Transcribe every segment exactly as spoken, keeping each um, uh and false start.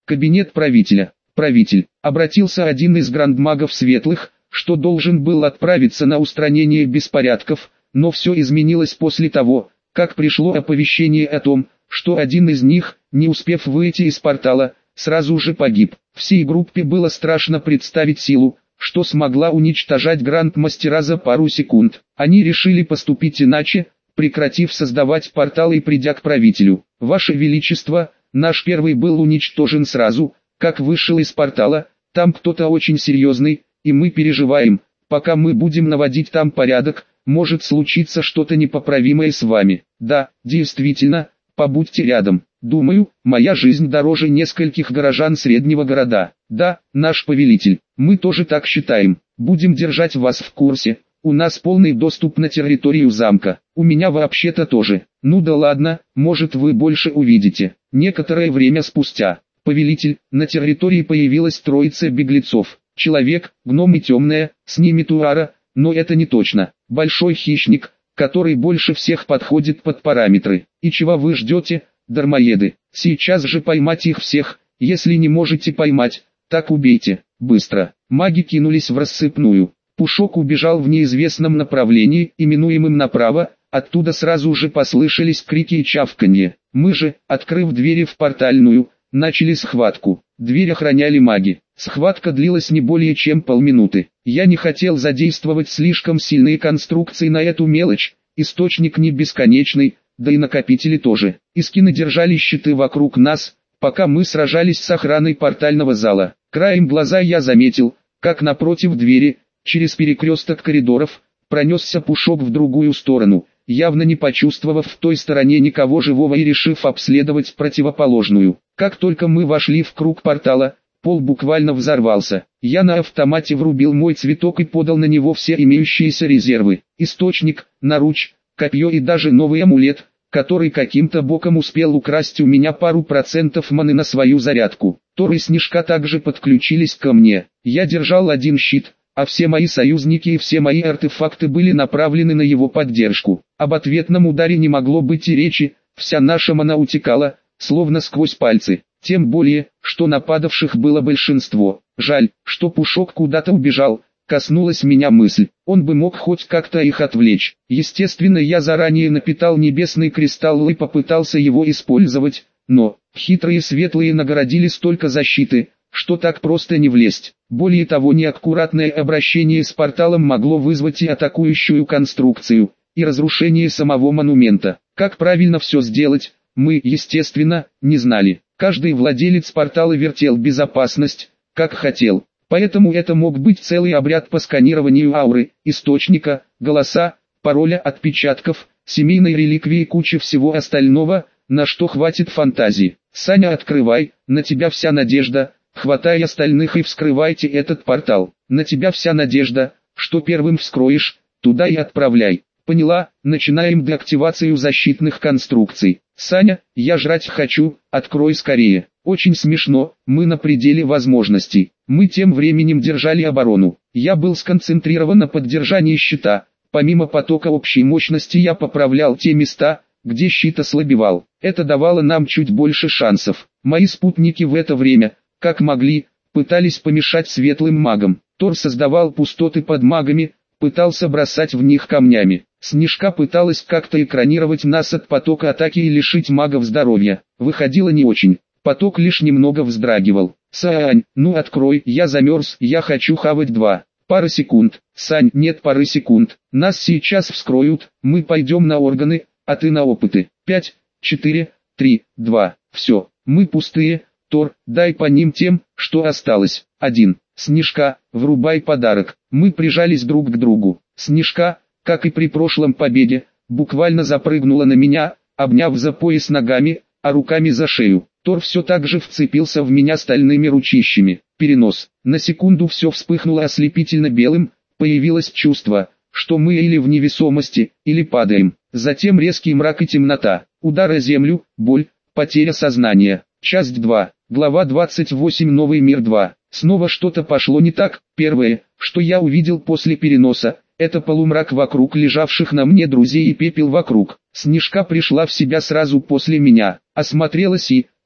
Кабинет правителя. Правитель. Обратился один из грандмагов светлых, что должен был отправиться на устранение беспорядков, но все изменилось после того, как пришло оповещение о том, что один из них, не успев выйти из портала, сразу же погиб. Всей группе было страшно представить силу, что смогла уничтожать грандмастера за пару секунд. Они решили поступить иначе, прекратив создавать порталы и придя к правителю. «Ваше Величество, наш первый был уничтожен сразу, как вышел из портала, там кто-то очень серьезный, и мы переживаем, пока мы будем наводить там порядок, может случиться что-то непоправимое с вами. Да, действительно, побудьте рядом. Думаю, моя жизнь дороже нескольких горожан среднего города. Да, наш повелитель, мы тоже так считаем. Будем держать вас в курсе. У нас полный доступ на территорию замка. У меня вообще-то тоже. Ну да ладно, может вы больше увидите». Некоторое время спустя. Повелитель, на территории появилась троица беглецов. Человек, гном и темная, с ними Туара, но это не точно. Большой хищник, который больше всех подходит под параметры. И чего вы ждете, дармоеды? Сейчас же поймать их всех, если не можете поймать, так убейте, быстро. Маги кинулись в рассыпную. Пушок убежал в неизвестном направлении, именуемым направо, оттуда сразу же послышались крики и чавканье. Мы же, открыв двери в портальную, начали схватку. Дверь охраняли маги. Схватка длилась не более чем полминуты. Я не хотел задействовать слишком сильные конструкции на эту мелочь, источник не бесконечный, да и накопители тоже. Искины держали щиты вокруг нас, пока мы сражались с охраной портального зала. Краем глаза я заметил, как напротив двери, через перекресток коридоров, пронесся Пушок в другую сторону, явно не почувствовав в той стороне никого живого и решив обследовать противоположную. Как только мы вошли в круг портала, пол буквально взорвался. Я на автомате врубил мой цветок и подал на него все имеющиеся резервы. Источник, наруч, копье и даже новый амулет, который каким-то боком успел украсть у меня пару процентов маны на свою зарядку. Тор и Снежка также подключились ко мне. Я держал один щит, а все мои союзники и все мои артефакты были направлены на его поддержку. Об ответном ударе не могло быть и речи, вся наша мана утекала, словно сквозь пальцы. Тем более, что нападавших было большинство. Жаль, что Пушок куда-то убежал. Коснулась меня мысль, он бы мог хоть как-то их отвлечь. Естественно, я заранее напитал небесный кристалл и попытался его использовать, но хитрые светлые нагородили столько защиты, что так просто не влезть. Более того, неаккуратное обращение с порталом могло вызвать и атакующую конструкцию, и разрушение самого монумента. Как правильно все сделать, мы, естественно, не знали. Каждый владелец портала вертел безопасность, как хотел. Поэтому это мог быть целый обряд по сканированию ауры, источника, голоса, пароля, отпечатков, семейной реликвии и куча всего остального, на что хватит фантазии. «Саня, открывай, на тебя вся надежда, хватай остальных и вскрывайте этот портал. На тебя вся надежда, что первым вскроешь, туда и отправляй». «Поняла, начинаем деактивацию защитных конструкций». «Саня, я жрать хочу, открой скорее». Очень смешно, мы на пределе возможностей. Мы тем временем держали оборону. Я был сконцентрирован на поддержании щита. Помимо потока общей мощности я поправлял те места, где щит ослабевал. Это давало нам чуть больше шансов. Мои спутники в это время, как могли, пытались помешать светлым магам. Тор создавал пустоты под магами, пытался бросать в них камнями. Снежка пыталась как-то экранировать нас от потока атаки и лишить магов здоровья. Выходило не очень. Поток лишь немного вздрагивал. «Сань, ну открой, я замерз, я хочу хавать два». Пара секунд. «Сань, нет пары секунд. Нас сейчас вскроют, мы пойдем на органы, а ты на опыты». Пять, четыре, три, два. Все, мы пустые. Тор, дай по ним тем, что осталось. Один. Снежка, врубай подарок. Мы прижались друг к другу. Снежка, как и при прошлом победе, буквально запрыгнула на меня, обняв за пояс ногами, а руками за шею. Тор все так же вцепился в меня стальными ручищами. Перенос. На секунду все вспыхнуло ослепительно белым, появилось чувство, что мы или в невесомости, или падаем. Затем резкий мрак и темнота, удар о землю, боль, потеря сознания. Часть два. Глава двадцать восемь. Новый мир два. Снова что-то пошло не так. Первое, что я увидел после переноса, это полумрак вокруг лежавших на мне друзей и пепел вокруг. Снежка пришла в себя сразу после меня, осмотрелась и,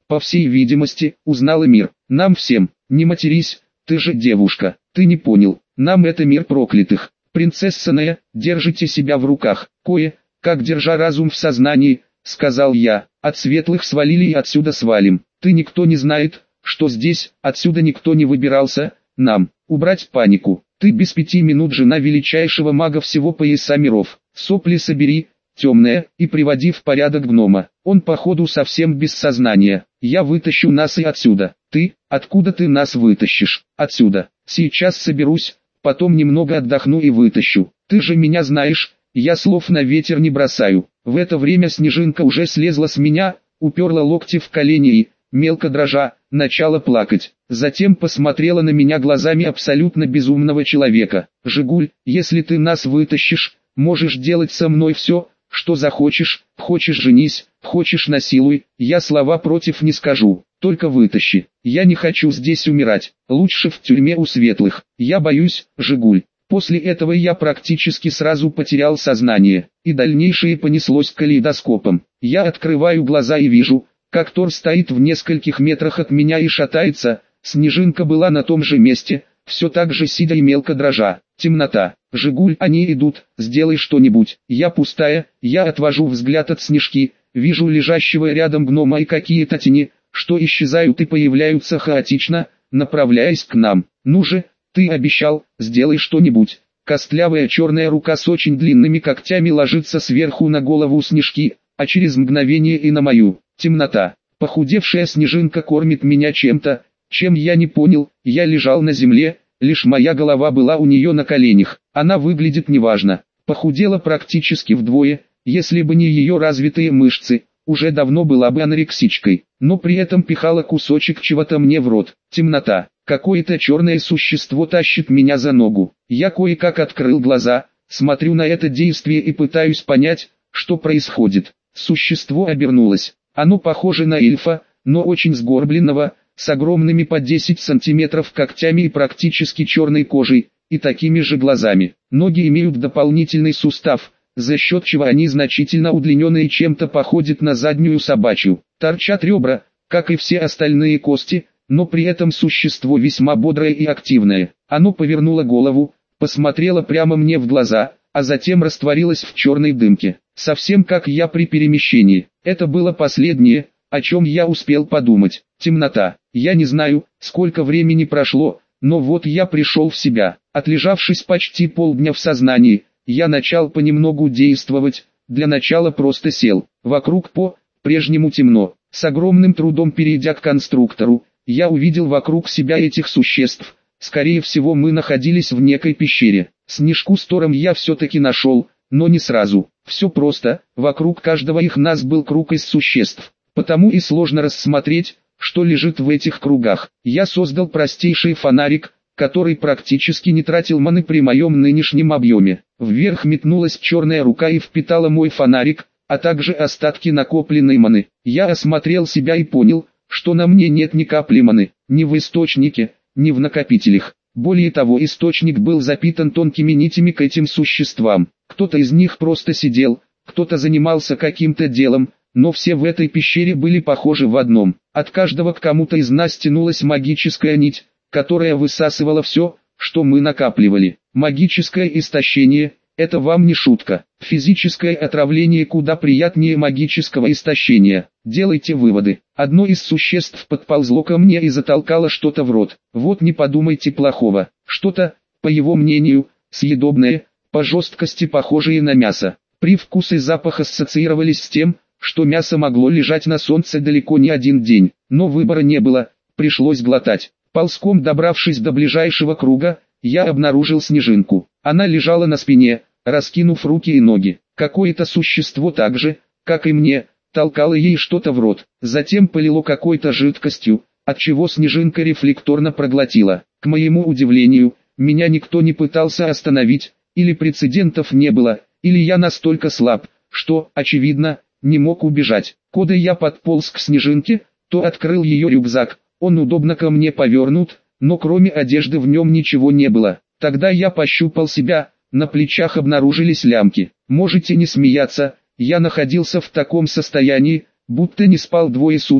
по всей видимости, узнала мир. Нам всем, не матерись, ты же девушка, ты не понял, нам это мир проклятых. Принцесса Нея, держите себя в руках, кое, как держа разум в сознании, сказал я, от светлых свалили и отсюда свалим. Ты никто не знает, что здесь, отсюда никто не выбирался, нам, убрать панику. Ты без пяти минут жена величайшего мага всего пояса миров. Сопли собери, темная, и приводи в порядок гнома. Он походу совсем без сознания. Я вытащу нас и отсюда. Ты, откуда ты нас вытащишь? Отсюда. Сейчас соберусь, потом немного отдохну и вытащу. Ты же меня знаешь, я слов на ветер не бросаю. В это время Снежинка уже слезла с меня, уперла локти в колени и, мелко дрожа, начала плакать. Затем посмотрела на меня глазами абсолютно безумного человека. «Жигуль, если ты нас вытащишь, можешь делать со мной все, что захочешь, хочешь женись, хочешь насилуй, я слова против не скажу, только вытащи. Я не хочу здесь умирать, лучше в тюрьме у светлых, я боюсь, Жигуль». После этого я практически сразу потерял сознание, и дальнейшее понеслось калейдоскопом. Я открываю глаза и вижу, как Тор стоит в нескольких метрах от меня и шатается. Снежинка была на том же месте, все так же сидя и мелко дрожа. Темнота. «Жигуль, они идут, сделай что-нибудь». Я пустая, я отвожу взгляд от Снежки, вижу лежащего рядом гнома и какие-то тени, что исчезают и появляются хаотично, направляясь к нам. «Ну же, ты обещал, сделай что-нибудь». Костлявая черная рука с очень длинными когтями ложится сверху на голову Снежки, а через мгновение и на мою. Темнота. Похудевшая Снежинка кормит меня чем-то, чем я не понял. Я лежал на земле, лишь моя голова была у нее на коленях. Она выглядит неважно. Похудела практически вдвое, если бы не ее развитые мышцы, уже давно была бы анорексичкой, но при этом пихала кусочек чего-то мне в рот. Темнота. Какое-то черное существо тащит меня за ногу. Я кое-как открыл глаза, смотрю на это действие и пытаюсь понять, что происходит. Существо обернулось. Оно похоже на эльфа, но очень сгорбленного, с огромными по десять сантиметров когтями и практически черной кожей, и такими же глазами. Ноги имеют дополнительный сустав, за счет чего они значительно удлиненные, чем-то походят на заднюю собачью. Торчат ребра, как и все остальные кости, но при этом существо весьма бодрое и активное. Оно повернуло голову, посмотрело прямо мне в глаза, а затем растворилось в черной дымке. Совсем как я при перемещении. Это было последнее, о чем я успел подумать. Темнота. Я не знаю, сколько времени прошло, но вот я пришел в себя. Отлежавшись почти полдня в сознании, я начал понемногу действовать. Для начала просто сел. Вокруг по-прежнему темно. С огромным трудом перейдя к конструктору, я увидел вокруг себя этих существ. Скорее всего, мы находились в некой пещере. Снежку с Тором я все-таки нашел, но не сразу. Все просто, вокруг каждого их нас был круг из существ. Потому и сложно рассмотреть, что лежит в этих кругах. Я создал простейший фонарик, который практически не тратил маны при моем нынешнем объеме. Вверх метнулась черная рука и впитала мой фонарик, а также остатки накопленной маны. Я осмотрел себя и понял, что на мне нет ни капли маны, ни в источнике, ни в накопителях. Более того, источник был запитан тонкими нитями к этим существам. Кто-то из них просто сидел, кто-то занимался каким-то делом, но все в этой пещере были похожи в одном. От каждого к кому-то из нас тянулась магическая нить, которая высасывала все, что мы накапливали. Магическое истощение – это вам не шутка. Физическое отравление куда приятнее магического истощения. Делайте выводы. Одно из существ подползло ко мне и затолкало что-то в рот. Вот не подумайте плохого. Что-то, по его мнению, съедобное, по жесткости похожее на мясо. Привкус и запах ассоциировались с тем, что мясо могло лежать на солнце далеко не один день. Но выбора не было, пришлось глотать. Ползком добравшись до ближайшего круга, я обнаружил Снежинку. Она лежала на спине, раскинув руки и ноги. Какое-то существо так же, как и мне, толкало ей что-то в рот. Затем полило какой-то жидкостью, отчего Снежинка рефлекторно проглотила. К моему удивлению, меня никто не пытался остановить, или прецедентов не было, или я настолько слаб, что, очевидно, не мог убежать. Когда я подполз к Снежинке, то открыл ее рюкзак. Он удобно ко мне повернут, но кроме одежды в нем ничего не было. Тогда я пощупал себя, на плечах обнаружились лямки. Можете не смеяться, я находился в таком состоянии, будто не спал двое суток,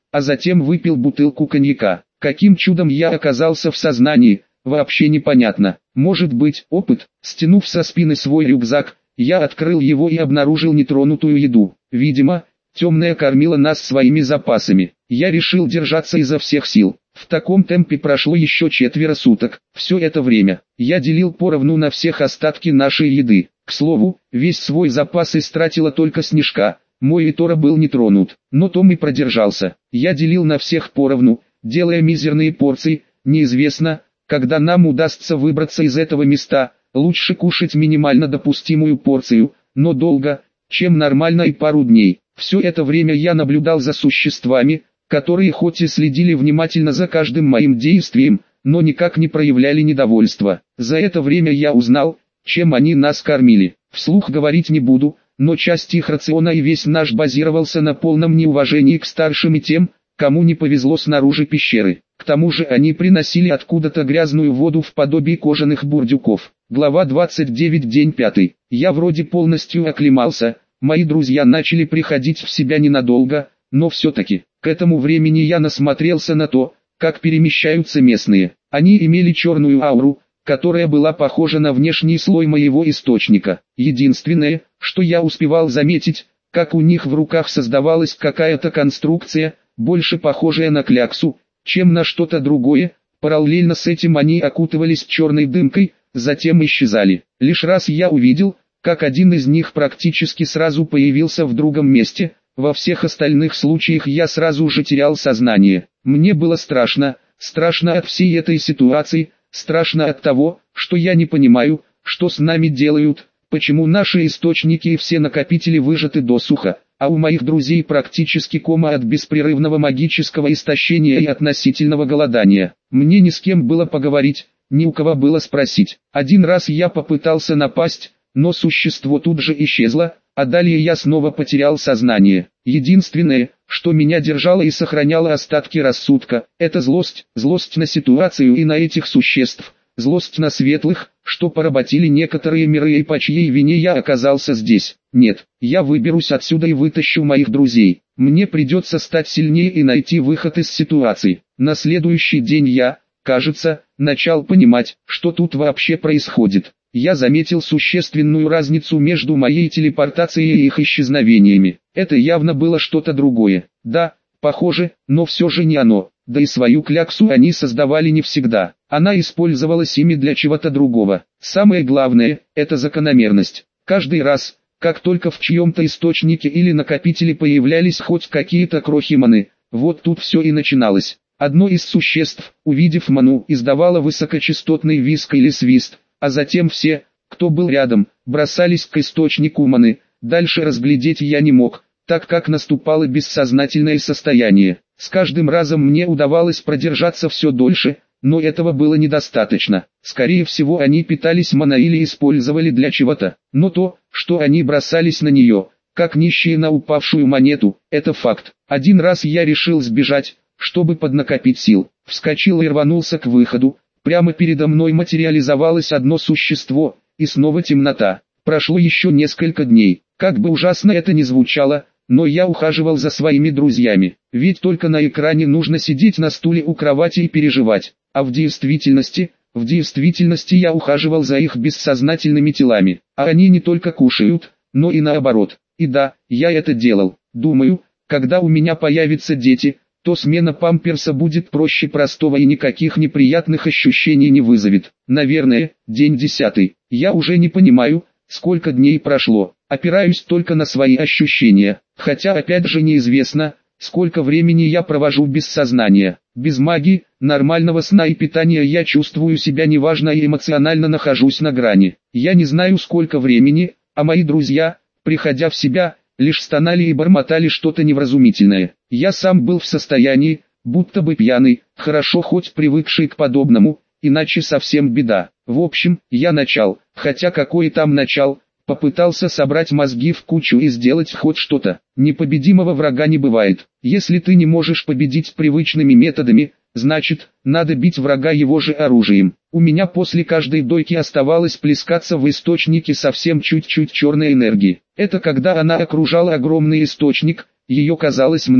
а затем выпил бутылку коньяка. Каким чудом я оказался в сознании, вообще непонятно. Может быть, опыт. Стянув со спины свой рюкзак, я открыл его и обнаружил нетронутую еду. Видимо, темная кормила нас своими запасами. Я решил держаться изо всех сил. В таком темпе прошло еще четверо суток. Все это время я делил поровну на всех остатки нашей еды. К слову, весь свой запас истратила только Снежка. Мой Витора был не тронут, но Том и продержался. Я делил на всех поровну, делая мизерные порции. Неизвестно, когда нам удастся выбраться из этого места. Лучше кушать минимально допустимую порцию, но долго, чем нормально, и пару дней. Все это время я наблюдал за существами, которые хоть и следили внимательно за каждым моим действием, но никак не проявляли недовольства. За это время я узнал, чем они нас кормили. Вслух говорить не буду, но часть их рациона и весь наш базировался на полном неуважении к старшим и тем, кому не повезло снаружи пещеры. К тому же они приносили откуда-то грязную воду в подобии кожаных бурдюков. Глава двадцать девять, день пятый. Я вроде полностью оклемался, мои друзья начали приходить в себя ненадолго, но все-таки, к этому времени я насмотрелся на то, как перемещаются местные. Они имели черную ауру, которая была похожа на внешний слой моего источника. Единственное, что я успевал заметить, как у них в руках создавалась какая-то конструкция, больше похожая на кляксу, чем на что-то другое. Параллельно с этим они окутывались черной дымкой, затем исчезали. Лишь раз я увидел, как один из них практически сразу появился в другом месте. Во всех остальных случаях я сразу же терял сознание. Мне было страшно, страшно от всей этой ситуации, страшно от того, что я не понимаю, что с нами делают, почему наши источники и все накопители выжаты досуха, а у моих друзей практически кома от беспрерывного магического истощения и относительного голодания. Мне ни с кем было поговорить, ни у кого было спросить. Один раз я попытался напасть, но существо тут же исчезло, а далее я снова потерял сознание. Единственное, что меня держало и сохраняло остатки рассудка, это злость, злость на ситуацию и на этих существ, злость на светлых, что поработили некоторые миры и по чьей вине я оказался здесь. Нет, я выберусь отсюда и вытащу моих друзей. Мне придется стать сильнее и найти выход из ситуации. На следующий день я, кажется, начал понимать, что тут вообще происходит. Я заметил существенную разницу между моей телепортацией и их исчезновениями. Это явно было что-то другое. Да, похоже, но все же не оно. Да и свою кляксу они создавали не всегда. Она использовалась ими для чего-то другого. Самое главное, это закономерность. Каждый раз, как только в чьем-то источнике или накопителе появлялись хоть какие-то крохи маны, вот тут все и начиналось. Одно из существ, увидев ману, издавало высокочастотный визг или свист, а затем все, кто был рядом, бросались к источнику маны. Дальше разглядеть я не мог, так как наступало бессознательное состояние. С каждым разом мне удавалось продержаться все дольше, но этого было недостаточно. Скорее всего, они питались маной или использовали для чего-то. Но то, что они бросались на нее, как нищие на упавшую монету, это факт. Один раз я решил сбежать, чтобы поднакопить сил. Вскочил и рванулся к выходу. Прямо передо мной материализовалось одно существо, и снова темнота. Прошло еще несколько дней. Как бы ужасно это ни звучало, но я ухаживал за своими друзьями. Ведь только на экране нужно сидеть на стуле у кровати и переживать. А в действительности, в действительности я ухаживал за их бессознательными телами. А они не только кушают, но и наоборот. И да, я это делал. Думаю, когда у меня появятся дети, то смена памперса будет проще простого и никаких неприятных ощущений не вызовет. Наверное, день десятый. Я уже не понимаю, сколько дней прошло. Опираюсь только на свои ощущения. Хотя опять же неизвестно, сколько времени я провожу без сознания. Без магии, нормального сна и питания я чувствую себя неважно и эмоционально нахожусь на грани. Я не знаю сколько времени, а мои друзья, приходя в себя, лишь стонали и бормотали что-то невразумительное. Я сам был в состоянии, будто бы пьяный, хорошо хоть привыкший к подобному, иначе совсем беда. В общем, я начал, хотя какой там начал, попытался собрать мозги в кучу и сделать хоть что-то. Непобедимого врага не бывает. Если ты не можешь победить привычными методами, значит, надо бить врага его же оружием. У меня после каждой дойки оставалось плескаться в источнике совсем чуть-чуть черной энергии. Это когда она окружала огромный источник, ее казалось много,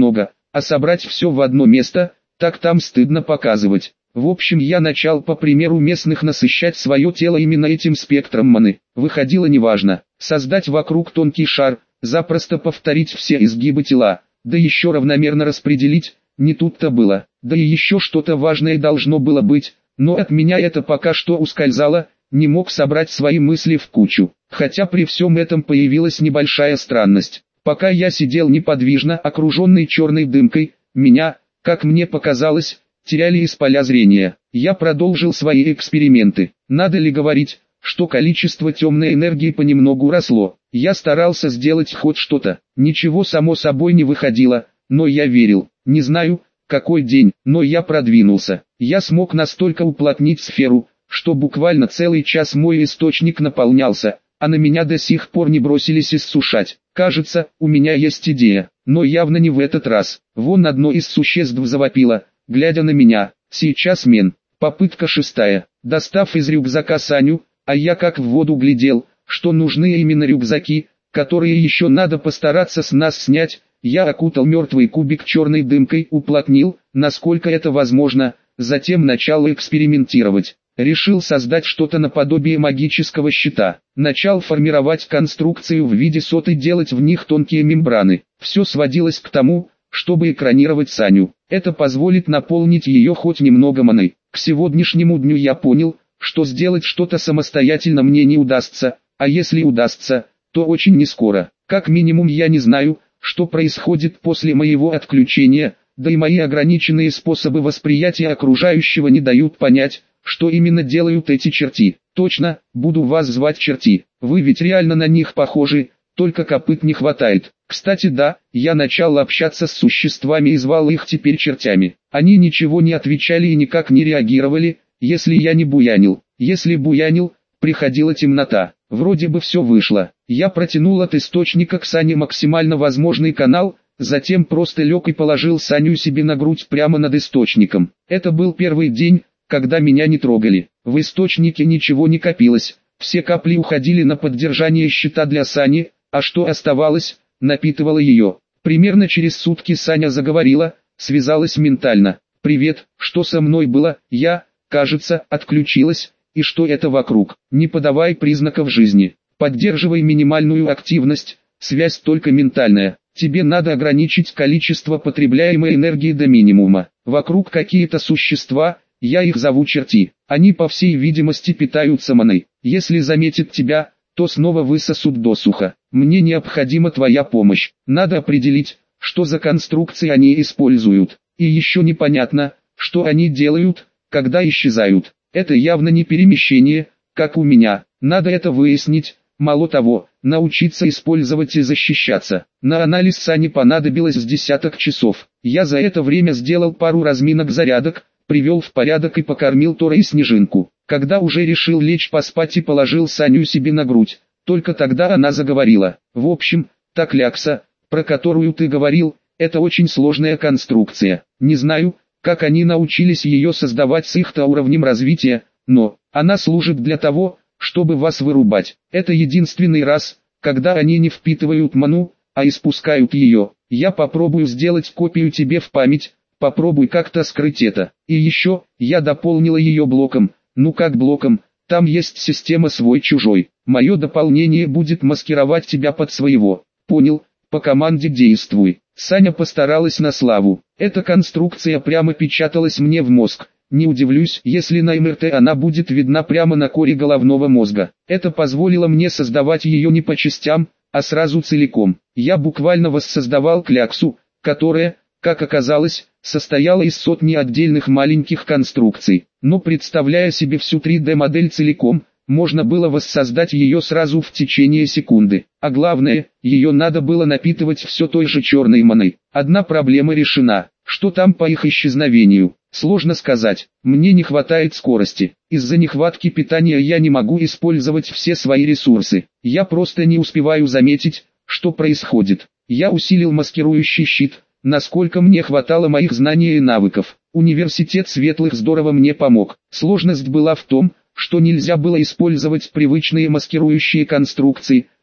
а собрать все в одно место, так там стыдно показывать. В общем, я начал по примеру местных насыщать свое тело именно этим спектром маны. Выходило неважно, создать вокруг тонкий шар, запросто повторить все изгибы тела, да еще равномерно распределить, не тут-то было. Да и еще что-то важное должно было быть, но от меня это пока что ускользало, не мог собрать свои мысли в кучу. Хотя при всем этом появилась небольшая странность. Пока я сидел неподвижно, окруженный черной дымкой, меня, как мне показалось, теряли из поля зрения. Я продолжил свои эксперименты. Надо ли говорить, что количество темной энергии понемногу росло. Я старался сделать хоть что-то. Ничего само собой не выходило, но я верил. Не знаю, какой день, но я продвинулся. Я смог настолько уплотнить сферу, что буквально целый час мой источник наполнялся, а на меня до сих пор не бросились иссушать. Кажется, у меня есть идея, но явно не в этот раз. Вон одно из существ завопило, глядя на меня. Сейчас мен. Попытка шестая. Достав из рюкзака Саню, а я как в воду глядел, что нужны именно рюкзаки, которые еще надо постараться с нас снять, я окутал мертвый кубик черной дымкой, уплотнил, насколько это возможно, затем начал экспериментировать. Решил создать что-то наподобие магического щита. Начал формировать конструкцию в виде соты, делать в них тонкие мембраны. Все сводилось к тому, чтобы экранировать Саню. Это позволит наполнить ее хоть немного маной. К сегодняшнему дню я понял, что сделать что-то самостоятельно мне не удастся, а если удастся, то очень нескоро. Как минимум я не знаю, что происходит после моего отключения, да и мои ограниченные способы восприятия окружающего не дают понять, что именно делают эти черти. Точно, буду вас звать черти, вы ведь реально на них похожи, только копыт не хватает. Кстати, да, я начал общаться с существами и звал их теперь чертями. Они ничего не отвечали и никак не реагировали, если я не буянил. Если буянил, приходила темнота. Вроде бы все вышло. Я протянул от источника к Сане максимально возможный канал, затем просто лег и положил Саню себе на грудь прямо над источником. Это был первый день, когда меня не трогали. В источнике ничего не копилось, все капли уходили на поддержание щита для Сани, а что оставалось, напитывало ее. Примерно через сутки Саня заговорила, связалась ментально. «Привет, что со мной было? Я, кажется, отключилась, и что это вокруг? Не подавай признаков жизни, поддерживай минимальную активность, связь только ментальная. Тебе надо ограничить количество потребляемой энергии до минимума. Вокруг какие-то существа, я их зову черти. Они по всей видимости питаются маной. Если заметят тебя, то снова высосут досуха. Мне необходима твоя помощь. Надо определить, что за конструкции они используют. И еще непонятно, что они делают, когда исчезают. Это явно не перемещение, как у меня. Надо это выяснить. Мало того, научиться использовать и защищаться. На анализ Сани понадобилось с десяток часов. Я за это время сделал пару разминок зарядок, привел в порядок и покормил Тора и Снежинку. Когда уже решил лечь поспать и положил Саню себе на грудь, только тогда она заговорила. В общем, та клякса, про которую ты говорил, это очень сложная конструкция. Не знаю, как они научились ее создавать с их-то уровнем развития, но она служит для того, чтобы вас вырубать. Это единственный раз, когда они не впитывают ману, а испускают ее. Я попробую сделать копию тебе в память, попробуй как-то скрыть это. И еще, я дополнила ее блоком. Ну как блоком, там есть система свой-чужой. Мое дополнение будет маскировать тебя под своего. Понял, по команде действуй. Саня постаралась на славу. Эта конструкция прямо печаталась мне в мозг. Не удивлюсь, если на эм эр тэ она будет видна прямо на коре головного мозга. Это позволило мне создавать ее не по частям, а сразу целиком. Я буквально воссоздавал кляксу, которая, как оказалось, состояла из сотни отдельных маленьких конструкций. Но представляя себе всю три дэ модель целиком, можно было воссоздать ее сразу в течение секунды. А главное, ее надо было напитывать все той же черной маной. Одна проблема решена. Что там по их исчезновению? Сложно сказать. Мне не хватает скорости. Из-за нехватки питания я не могу использовать все свои ресурсы. Я просто не успеваю заметить, что происходит. Я усилил маскирующий щит, насколько мне хватало моих знаний и навыков. Университет Светлых здорово мне помог. Сложность была в том, что нельзя было использовать привычные маскирующие конструкции,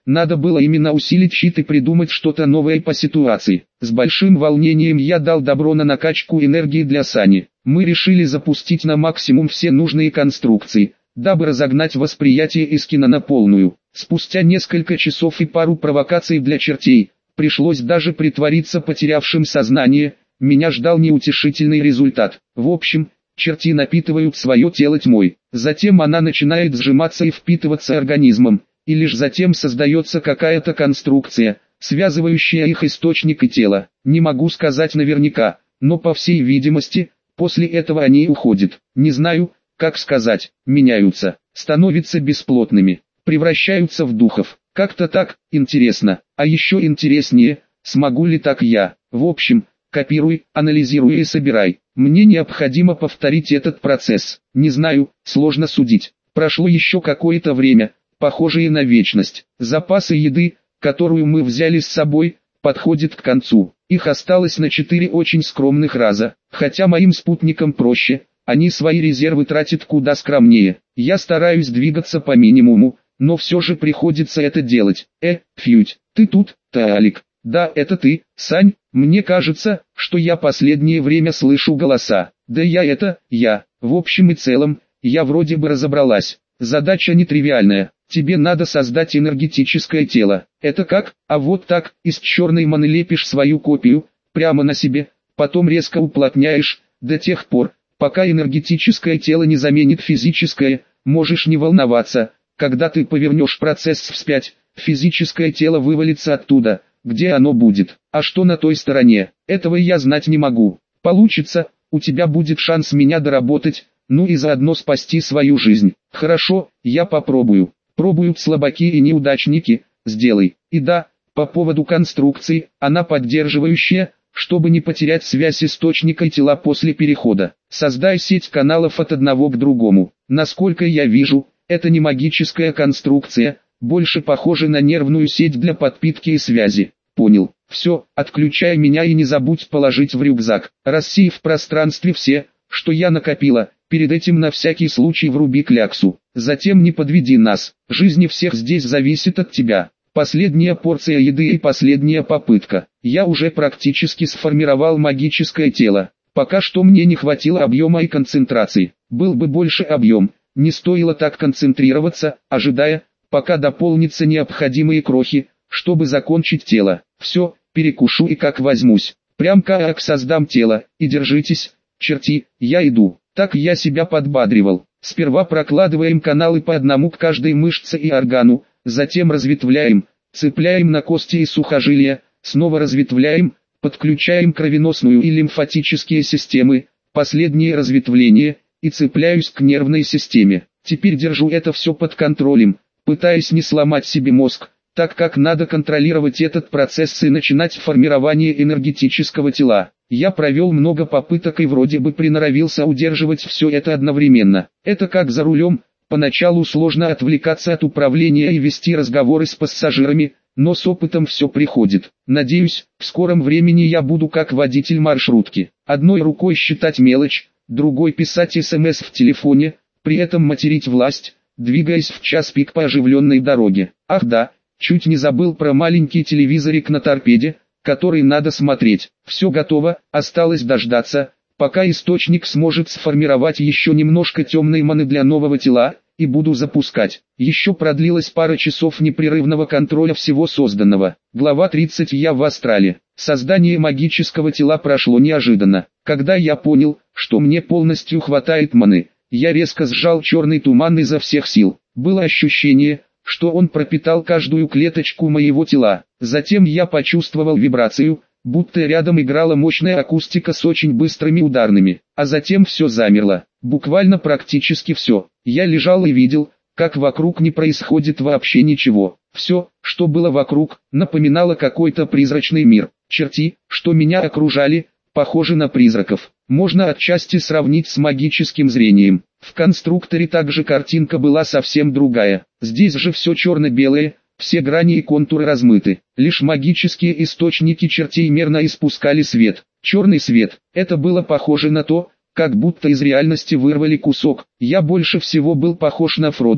надо было именно усилить щит и придумать что-то новое по ситуации. С большим волнением я дал добро на накачку энергии для Сани. Мы решили запустить на максимум все нужные конструкции, дабы разогнать восприятие Искина на полную. Спустя несколько часов и пару провокаций для чертей, пришлось даже притвориться потерявшим сознание, меня ждал неутешительный результат. В общем, черти напитывают свое тело тьмой, затем она начинает сжиматься и впитываться организмом, и лишь затем создается какая-то конструкция, связывающая их источник и тело. Не могу сказать наверняка, но по всей видимости, после этого они уходят. Не знаю, как сказать, меняются, становятся бесплотными, превращаются в духов. Как-то так, интересно. А еще интереснее, смогу ли так я. В общем, копируй, анализируй и собирай. Мне необходимо повторить этот процесс. Не знаю, сложно судить. Прошло еще какое-то время, похожее на вечность. Запасы еды, которую мы взяли с собой, подходят к концу. Их осталось на четыре очень скромных раза. Хотя моим спутникам проще, они свои резервы тратят куда скромнее. Я стараюсь двигаться по минимуму, но все же приходится это делать. Э, Фьють, ты тут, Таалик? Да, это ты, Сань. Мне кажется, что я последнее время слышу голоса. Да я это, я. В общем и целом, я вроде бы разобралась. Задача нетривиальная. Тебе надо создать энергетическое тело. Это как? А вот так, из черной маны лепишь свою копию, прямо на себе, потом резко уплотняешь, до тех пор, пока энергетическое тело не заменит физическое. Можешь не волноваться, когда ты повернешь процесс вспять, физическое тело вывалится оттуда, где оно будет. А что на той стороне, этого я знать не могу. Получится, у тебя будет шанс меня доработать, ну и заодно спасти свою жизнь. Хорошо, я попробую. Пробуют слабаки и неудачники, сделай. И да, по поводу конструкции, она поддерживающая, чтобы не потерять связь источника и тела после перехода. Создай сеть каналов от одного к другому. Насколько я вижу, это не магическая конструкция, больше похоже на нервную сеть для подпитки и связи. Понял. Все, отключай меня и не забудь положить в рюкзак. Рассей в пространстве все, что я накопила, перед этим на всякий случай вруби кляксу. Затем не подведи нас, жизни всех здесь зависит от тебя. Последняя порция еды и последняя попытка. Я уже практически сформировал магическое тело. Пока что мне не хватило объема и концентрации. Был бы больше объем, не стоило так концентрироваться, ожидая, пока дополнятся необходимые крохи, чтобы закончить тело. Все, перекушу и как возьмусь. Прям как создам тело, и держитесь, черти, я иду. Так я себя подбадривал. Сперва прокладываем каналы по одному к каждой мышце и органу, затем разветвляем, цепляем на кости и сухожилия, снова разветвляем, подключаем кровеносную и лимфатические системы, последнее разветвление, и цепляюсь к нервной системе. Теперь держу это все под контролем, пытаясь не сломать себе мозг, так как надо контролировать этот процесс и начинать формирование энергетического тела. Я провел много попыток и вроде бы приноровился удерживать все это одновременно. Это как за рулем, поначалу сложно отвлекаться от управления и вести разговоры с пассажирами, но с опытом все приходит. Надеюсь, в скором времени я буду как водитель маршрутки. Одной рукой считать мелочь, другой писать смс в телефоне, при этом материть власть, двигаясь в час пик по оживленной дороге. Ах да, чуть не забыл про маленький телевизорик на торпеде, который надо смотреть. Все готово, осталось дождаться, пока источник сможет сформировать еще немножко темной маны для нового тела, и буду запускать. Еще продлилась пара часов непрерывного контроля всего созданного. Глава тридцать. Я в астрале. Создание магического тела прошло неожиданно. Когда я понял, что мне полностью хватает маны, я резко сжал черный туман изо всех сил. Было ощущение, что он пропитал каждую клеточку моего тела. Затем я почувствовал вибрацию, будто рядом играла мощная акустика с очень быстрыми ударными. А затем все замерло. Буквально практически все. Я лежал и видел, как вокруг не происходит вообще ничего. Все, что было вокруг, напоминало какой-то призрачный мир. Черти, что меня окружали, похожи на призраков. Можно отчасти сравнить с магическим зрением. В конструкторе также картинка была совсем другая. Здесь же все черно-белое, все грани и контуры размыты. Лишь магические источники чертей мерно испускали свет. Черный свет. Это было похоже на то, как будто из реальности вырвали кусок. Я больше всего был похож на Фродо,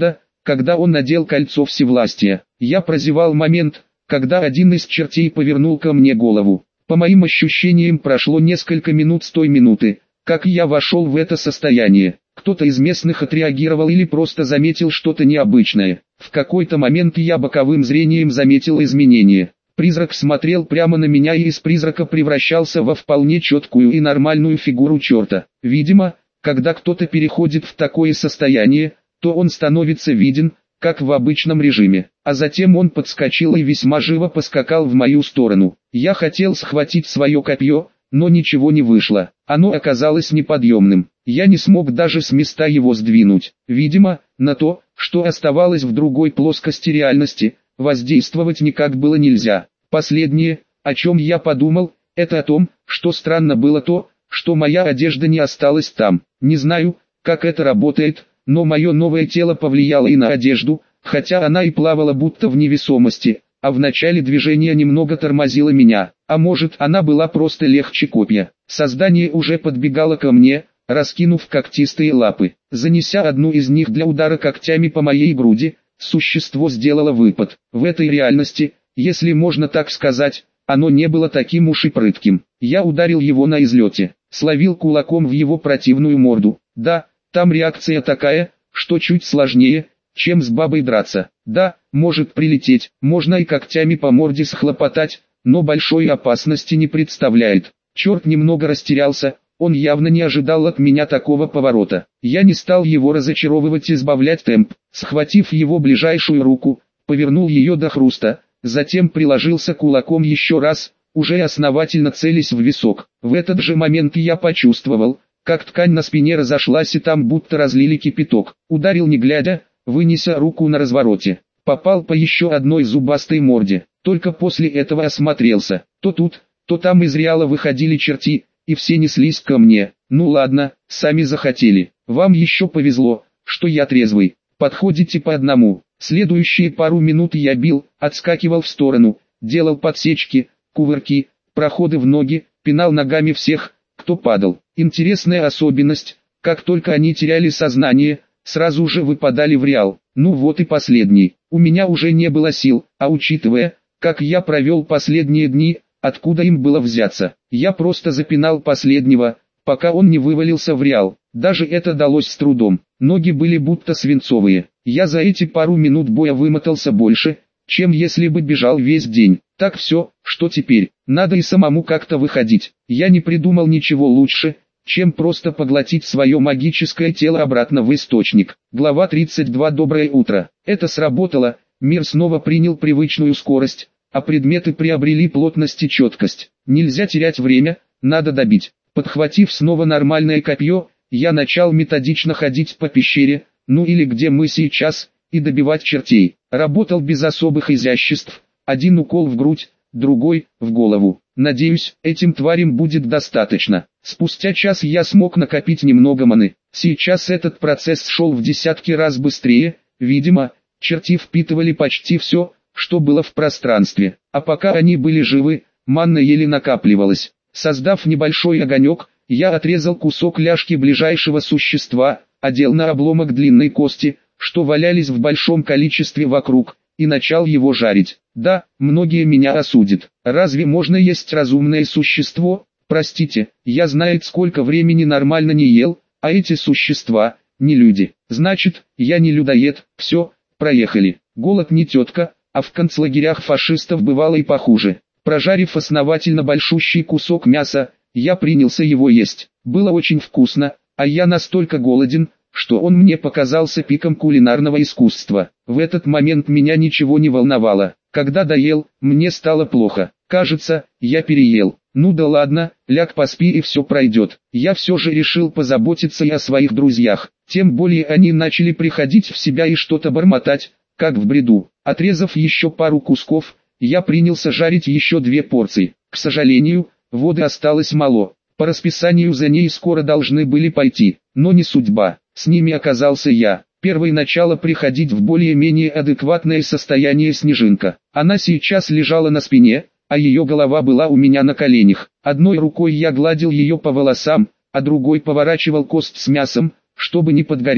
когда он надел кольцо всевластия. Я прозевал момент, когда один из чертей повернул ко мне голову. По моим ощущениям прошло несколько минут с той минуты, как я вошел в это состояние. Кто-то из местных отреагировал или просто заметил что-то необычное. В какой-то момент я боковым зрением заметил изменения. Призрак смотрел прямо на меня и из призрака превращался во вполне четкую и нормальную фигуру черта. Видимо, когда кто-то переходит в такое состояние, то он становится виден, как в обычном режиме. А затем он подскочил и весьма живо поскакал в мою сторону. Я хотел схватить свое копье, но ничего не вышло. Оно оказалось неподъемным. Я не смог даже с места его сдвинуть. Видимо, на то, что оставалось в другой плоскости реальности, воздействовать никак было нельзя. Последнее, о чем я подумал, это о том, что странно было то, что моя одежда не осталась там. Не знаю, как это работает, но мое новое тело повлияло и на одежду, хотя она и плавала будто в невесомости, а в начале движения немного тормозила меня. А может, она была просто легче копья. Создание уже подбегало ко мне, раскинув когтистые лапы. Занеся одну из них для удара когтями по моей груди, существо сделало выпад. В этой реальности, если можно так сказать, оно не было таким уж и прытким. Я ударил его на излете, словил кулаком в его противную морду. Да, там реакция такая, что чуть сложнее, чем с бабой драться. Да, может прилететь, можно и когтями по морде схлопотать, но большой опасности не представляет. Черт немного растерялся, он явно не ожидал от меня такого поворота. Я не стал его разочаровывать и сбавлять темп. Схватив его ближайшую руку, повернул ее до хруста, затем приложился кулаком еще раз, уже основательно целясь в висок. В этот же момент я почувствовал, как ткань на спине разошлась и там будто разлили кипяток. Ударил не глядя, вынеся руку на развороте. Попал по еще одной зубастой морде. Только после этого осмотрелся. То тут, то там из реала выходили черти, и все неслись ко мне. Ну ладно, сами захотели. Вам еще повезло, что я трезвый. Подходите по одному. Следующие пару минут я бил, отскакивал в сторону, делал подсечки, кувырки, проходы в ноги, пинал ногами всех, кто падал. Интересная особенность, как только они теряли сознание, сразу же выпадали в реал. Ну вот и последний. У меня уже не было сил, а учитывая, как я провел последние дни, откуда им было взяться, я просто запинал последнего, пока он не вывалился в реал. Даже это далось с трудом. Ноги были будто свинцовые. Я за эти пару минут боя вымотался больше, чем если бы бежал весь день. Так все, что теперь? Надо и самому как-то выходить. Я не придумал ничего лучше, чем просто поглотить свое магическое тело обратно в источник. Глава тридцать два. Доброе утро. Это сработало, мир снова принял привычную скорость, а предметы приобрели плотность и четкость. Нельзя терять время, надо добить. Подхватив снова нормальное копье, я начал методично ходить по пещере, ну или где мы сейчас, и добивать чертей. Работал без особых изяществ, один укол в грудь, другой в голову. Надеюсь, этим тварям будет достаточно. Спустя час я смог накопить немного маны. Сейчас этот процесс шел в десятки раз быстрее, видимо, черти впитывали почти все, что было в пространстве. А пока они были живы, манна еле накапливалась. Создав небольшой огонек, я отрезал кусок ляжки ближайшего существа, одел на обломок длинной кости, что валялись в большом количестве вокруг, и начал его жарить. Да, многие меня осудят. Разве можно есть разумное существо? Простите, я знает сколько времени нормально не ел, а эти существа, не люди. Значит, я не людоед. Все, проехали. Голод не тетка, а в концлагерях фашистов бывало и похуже. Прожарив основательно большущий кусок мяса, я принялся его есть. Было очень вкусно, а я настолько голоден, что он мне показался пиком кулинарного искусства. В этот момент меня ничего не волновало. Когда доел, мне стало плохо. Кажется, я переел. Ну да ладно, ляг поспи и все пройдет. Я все же решил позаботиться и о своих друзьях. Тем более они начали приходить в себя и что-то бормотать, как в бреду. Отрезав еще пару кусков, я принялся жарить еще две порции. К сожалению, воды осталось мало. По расписанию за ней скоро должны были пойти, но не судьба. С ними оказался я. Первой начала приходить в более-менее адекватное состояние Снежинка. Она сейчас лежала на спине, а ее голова была у меня на коленях. Одной рукой я гладил ее по волосам, а другой поворачивал кость с мясом, чтобы не подгорело.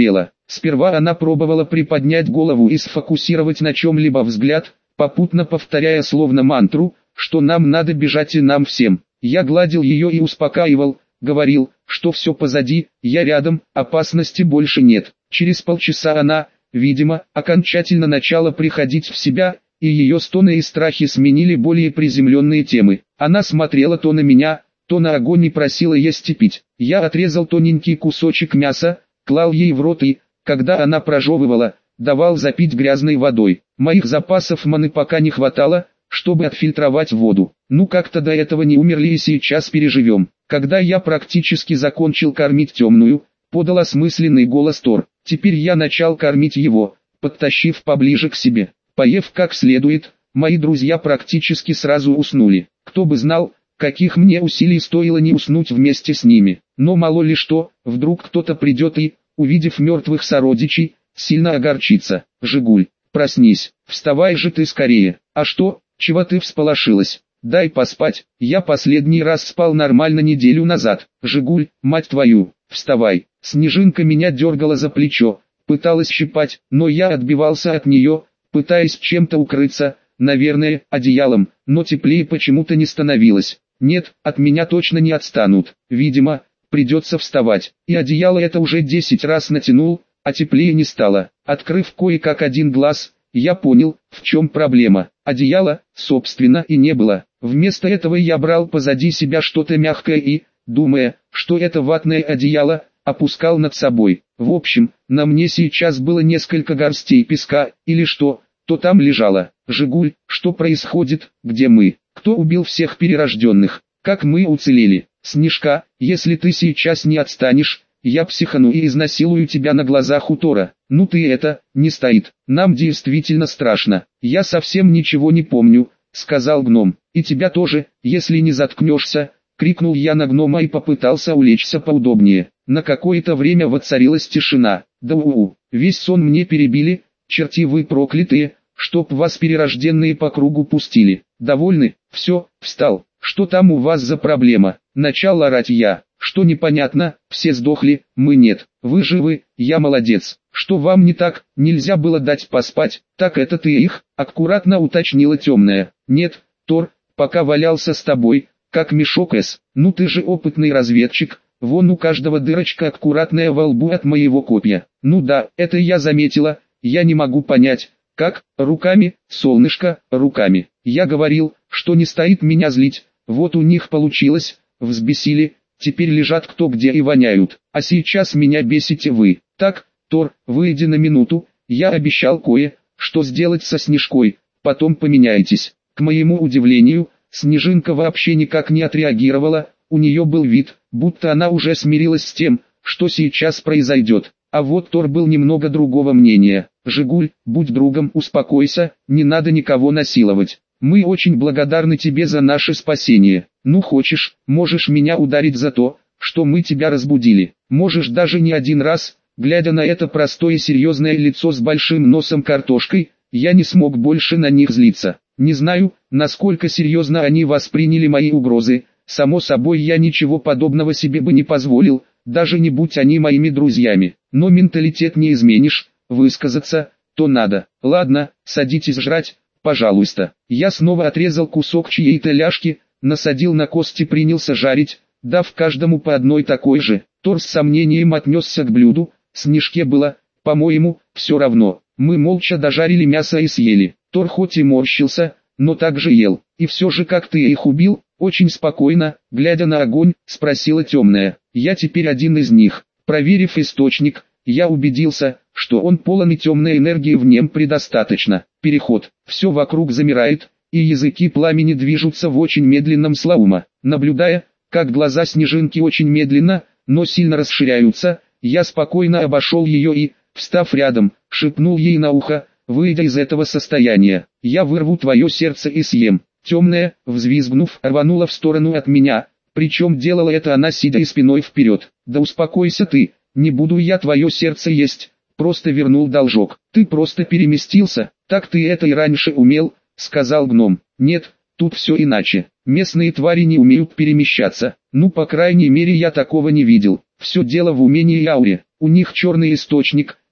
Сперва она пробовала приподнять голову и сфокусировать на чем-либо взгляд, попутно повторяя словно мантру, что нам надо бежать и нам всем. Я гладил ее и успокаивал, говорил, что все позади, я рядом, опасности больше нет. Через полчаса она, видимо, окончательно начала приходить в себя, и ее стоны и страхи сменили более приземленные темы. Она смотрела то на меня, то на огонь и просила есть и пить. Я отрезал тоненький кусочек мяса, клал ей в рот и, когда она прожевывала, давал запить грязной водой. Моих запасов маны пока не хватало, чтобы отфильтровать воду. Ну как-то до этого не умерли и сейчас переживем. Когда я практически закончил кормить темную, подал осмысленный голос Тор. Теперь я начал кормить его, подтащив поближе к себе. Поев как следует, мои друзья практически сразу уснули. Кто бы знал, каких мне усилий стоило не уснуть вместе с ними. Но мало ли что, вдруг кто-то придет и, увидев мертвых сородичей, сильно огорчится. «Жигуль, проснись, вставай же ты скорее. А что, чего ты всполошилась? Дай поспать, я последний раз спал нормально неделю назад. Жигуль, мать твою, вставай». Снежинка меня дергала за плечо, пыталась щипать, но я отбивался от нее, пытаясь чем-то укрыться, наверное, одеялом, но теплее почему-то не становилось. Нет, от меня точно не отстанут. Видимо, придется вставать. И одеяло это уже десять раз натянул, а теплее не стало. Открыв кое-как один глаз, я понял, в чем проблема. Одеяла, собственно, и не было. Вместо этого я брал позади себя что-то мягкое и, думая, что это ватное одеяло, опускал над собой. В общем, на мне сейчас было несколько горстей песка, или что, то там лежало. «Жигуль, что происходит, где мы? Кто убил всех перерожденных? Как мы уцелели? Снежка, если ты сейчас не отстанешь, я психану и изнасилую тебя на глазах у Тора». «Ну ты это, не стоит, нам действительно страшно. Я совсем ничего не помню», — сказал гном. «И тебя тоже, если не заткнешься», — крикнул я на гнома и попытался улечься поудобнее. На какое-то время воцарилась тишина. Да у-у, весь сон мне перебили, черти вы проклятые, чтоб вас перерожденные по кругу пустили. Довольны? Все, встал. Что там у вас за проблема? Начал орать я. Что непонятно, все сдохли, мы нет. Вы живы, я молодец. Что вам не так, нельзя было дать поспать? Так это ты их? Аккуратно уточнила темная. Нет, Тор, пока валялся с тобой, как мешок с. Ну ты же опытный разведчик. Вон у каждого дырочка аккуратная во лбу от моего копья. Ну да, это я заметила, я не могу понять, как, руками, солнышко, руками. Я говорил, что не стоит меня злить, вот у них получилось, взбесили, теперь лежат кто где и воняют. А сейчас меня бесите вы. Так, Тор, выйди на минуту, я обещал кое-что сделать со Снежкой, потом поменяйтесь. К моему удивлению, Снежинка вообще никак не отреагировала, у нее был вид, будто она уже смирилась с тем, что сейчас произойдет. А вот Тор был немного другого мнения. «Жигуль, будь другом, успокойся, не надо никого насиловать. Мы очень благодарны тебе за наше спасение. Ну хочешь, можешь меня ударить за то, что мы тебя разбудили. Можешь даже не один раз». Глядя на это простое серьезное лицо с большим носом картошкой, я не смог больше на них злиться. Не знаю, насколько серьезно они восприняли мои угрозы. Само собой, я ничего подобного себе бы не позволил, даже не будь они моими друзьями. Но менталитет не изменишь, высказаться, то надо. Ладно, садитесь жрать, пожалуйста. Я снова отрезал кусок чьей-то ляжки, насадил на кости, принялся жарить, дав каждому по одной такой же. Тор с сомнением отнесся к блюду, Снежке было, по-моему, все равно. Мы молча дожарили мясо и съели. Тор хоть и морщился, но также ел. И все же как ты их убил? Очень спокойно, глядя на огонь, спросила темная. Я теперь один из них. Проверив источник, я убедился, что он полон и темной энергии в нем предостаточно. Переход. Все вокруг замирает, и языки пламени движутся в очень медленном слаума. Наблюдая, как глаза Снежинки очень медленно, но сильно расширяются, я спокойно обошел ее и, встав рядом, шепнул ей на ухо, выйдя из этого состояния, я вырву твое сердце и съем. Темная, взвизгнув, рванула в сторону от меня, причем делала это она сидя и спиной вперед. Да успокойся ты, не буду я твое сердце есть, просто вернул должок. Ты просто переместился, так ты это и раньше умел, сказал гном. Нет, тут все иначе, местные твари не умеют перемещаться, ну по крайней мере я такого не видел. Все дело в умении и ауре, у них черный источник,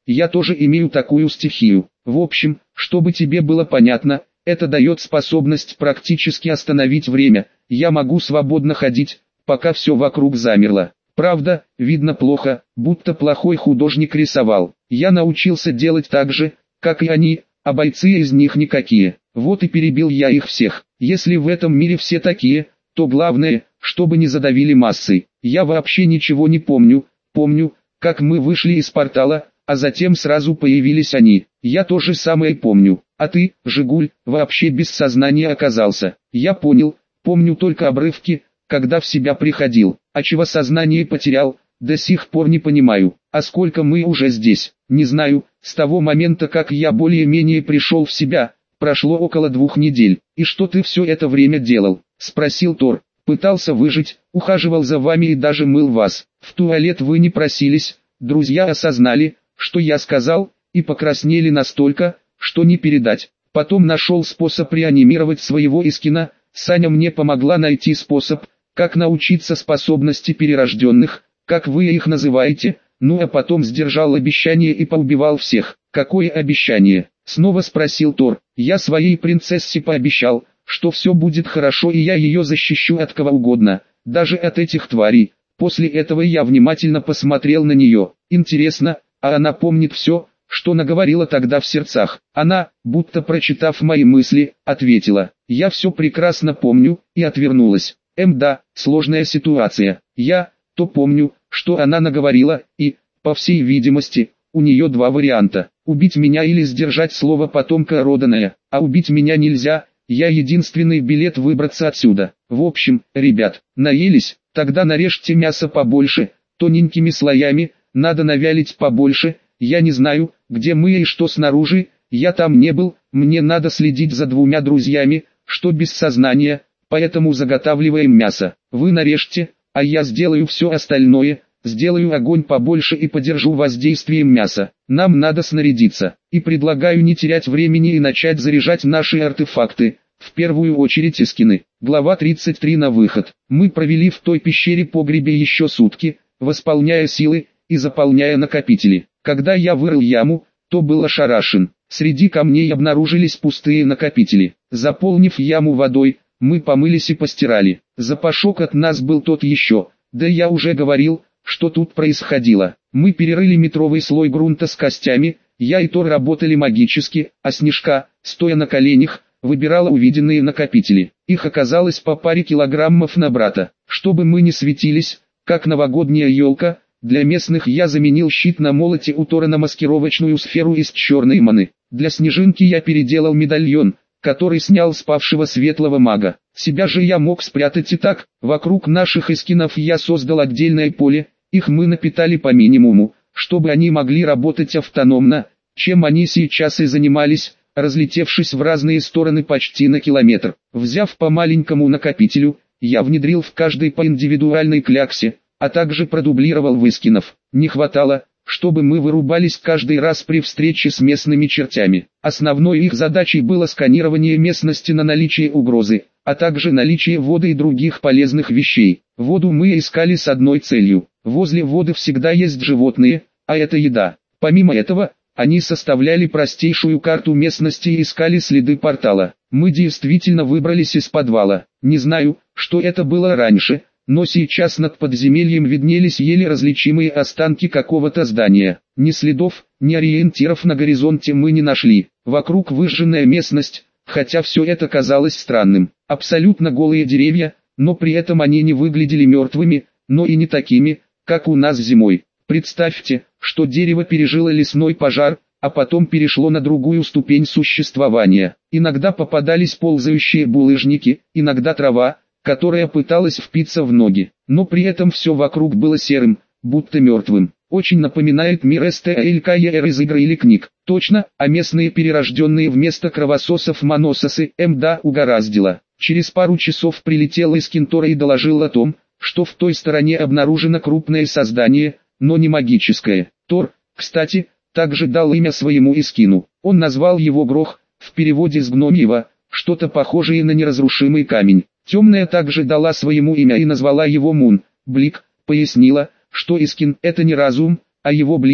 я тоже имею такую стихию. В общем, чтобы тебе было понятно, это дает способность практически остановить время, я могу свободно ходить, пока все вокруг замерло. Правда, видно плохо, будто плохой художник рисовал. Я научился делать так же, как и они, а бойцы из них никакие. Вот и перебил я их всех. Если в этом мире все такие, то главное, чтобы не задавили массой. Я вообще ничего не помню, помню, как мы вышли из портала, а затем сразу появились они. Я то же самое помню. А ты, Жигуль, вообще без сознания оказался. Я понял, помню только обрывки, когда в себя приходил. А чего сознание потерял, до сих пор не понимаю. А сколько мы уже здесь? Не знаю, с того момента как я более-менее пришел в себя, прошло около двух недель. И что ты все это время делал? Спросил Тор. Пытался выжить, ухаживал за вами и даже мыл вас. В туалет вы не просились. Друзья осознали, что я сказал, и покраснели настолько, что не передать. Потом нашел способ реанимировать своего Искина. Саня мне помогла найти способ, как научиться способности перерожденных, как вы их называете, ну а потом сдержал обещание и поубивал всех. Какое обещание? Снова спросил Тор. Я своей принцессе пообещал, что все будет хорошо и я ее защищу от кого угодно, даже от этих тварей. После этого я внимательно посмотрел на нее. Интересно, а она помнит все, что наговорила тогда в сердцах? Она, будто прочитав мои мысли, ответила. Я все прекрасно помню, и отвернулась. Эм да, сложная ситуация. Я, то помню, что она наговорила, и, по всей видимости, у нее два варианта. Убить меня или сдержать слово потомка Роданая. А убить меня нельзя, я единственный билет выбраться отсюда. В общем, ребят, наелись? Тогда нарежьте мясо побольше, тоненькими слоями, надо навялить побольше. Я не знаю, где мы и что снаружи, я там не был, мне надо следить за двумя друзьями, что без сознания, поэтому заготавливаем мясо. Вы нарежьте, а я сделаю все остальное, сделаю огонь побольше и подержу воздействием мяса. Нам надо снарядиться, и предлагаю не терять времени и начать заряжать наши артефакты, в первую очередь Искины. Глава тридцать три. На выход. Мы провели в той пещере-погребе еще сутки, восполняя силы и заполняя накопители. Когда я вырыл яму, то был ошарашен. Среди камней обнаружились пустые накопители. Заполнив яму водой, мы помылись и постирали. Запашок от нас был тот еще, да я уже говорил, что тут происходило. Мы перерыли метровый слой грунта с костями, я и Тор работали магически, а Снежка, стоя на коленях, выбирала увиденные накопители. Их оказалось по паре килограммов на брата. Чтобы мы не светились, как новогодняя елка, для местных я заменил щит на молоте у Тора на маскировочную сферу из черной маны. Для Снежинки я переделал медальон, который снял с павшего светлого мага. Себя же я мог спрятать и так. Вокруг наших Искинов я создал отдельное поле, их мы напитали по минимуму, чтобы они могли работать автономно, чем они сейчас и занимались, разлетевшись в разные стороны почти на километр. Взяв по маленькому накопителю, я внедрил в каждый по индивидуальной кляксе, а также продублировал в Искинов. Не хватало, чтобы мы вырубались каждый раз при встрече с местными чертями. Основной их задачей было сканирование местности на наличие угрозы, а также наличие воды и других полезных вещей. Воду мы искали с одной целью. Возле воды всегда есть животные, а это еда. Помимо этого, они составляли простейшую карту местности и искали следы портала. Мы действительно выбрались из подвала. Не знаю, что это было раньше, но сейчас над подземельем виднелись еле различимые останки какого-то здания. Ни следов, ни ориентиров на горизонте мы не нашли. Вокруг выжженная местность, хотя все это казалось странным. Абсолютно голые деревья, но при этом они не выглядели мертвыми, но и не такими, как у нас зимой. Представьте, что дерево пережило лесной пожар, а потом перешло на другую ступень существования. Иногда попадались ползающие булыжники, иногда трава, которая пыталась впиться в ноги, но при этом все вокруг было серым, будто мертвым. Очень напоминает мир СТЛКЕР из игр или книг. Точно, а местные перерожденные вместо кровососов монососы, мда угораздило. Через пару часов прилетел из Кентора и доложил о том, что в той стороне обнаружено крупное создание, но не магическое. Тор, кстати, также дал имя своему Искину. Он назвал его Грох, в переводе с гномьего, что-то похожее на неразрушимый камень. Темная также дала своему имя и назвала его Мун, Блик, пояснила, что Искин — это не разум, а его блик,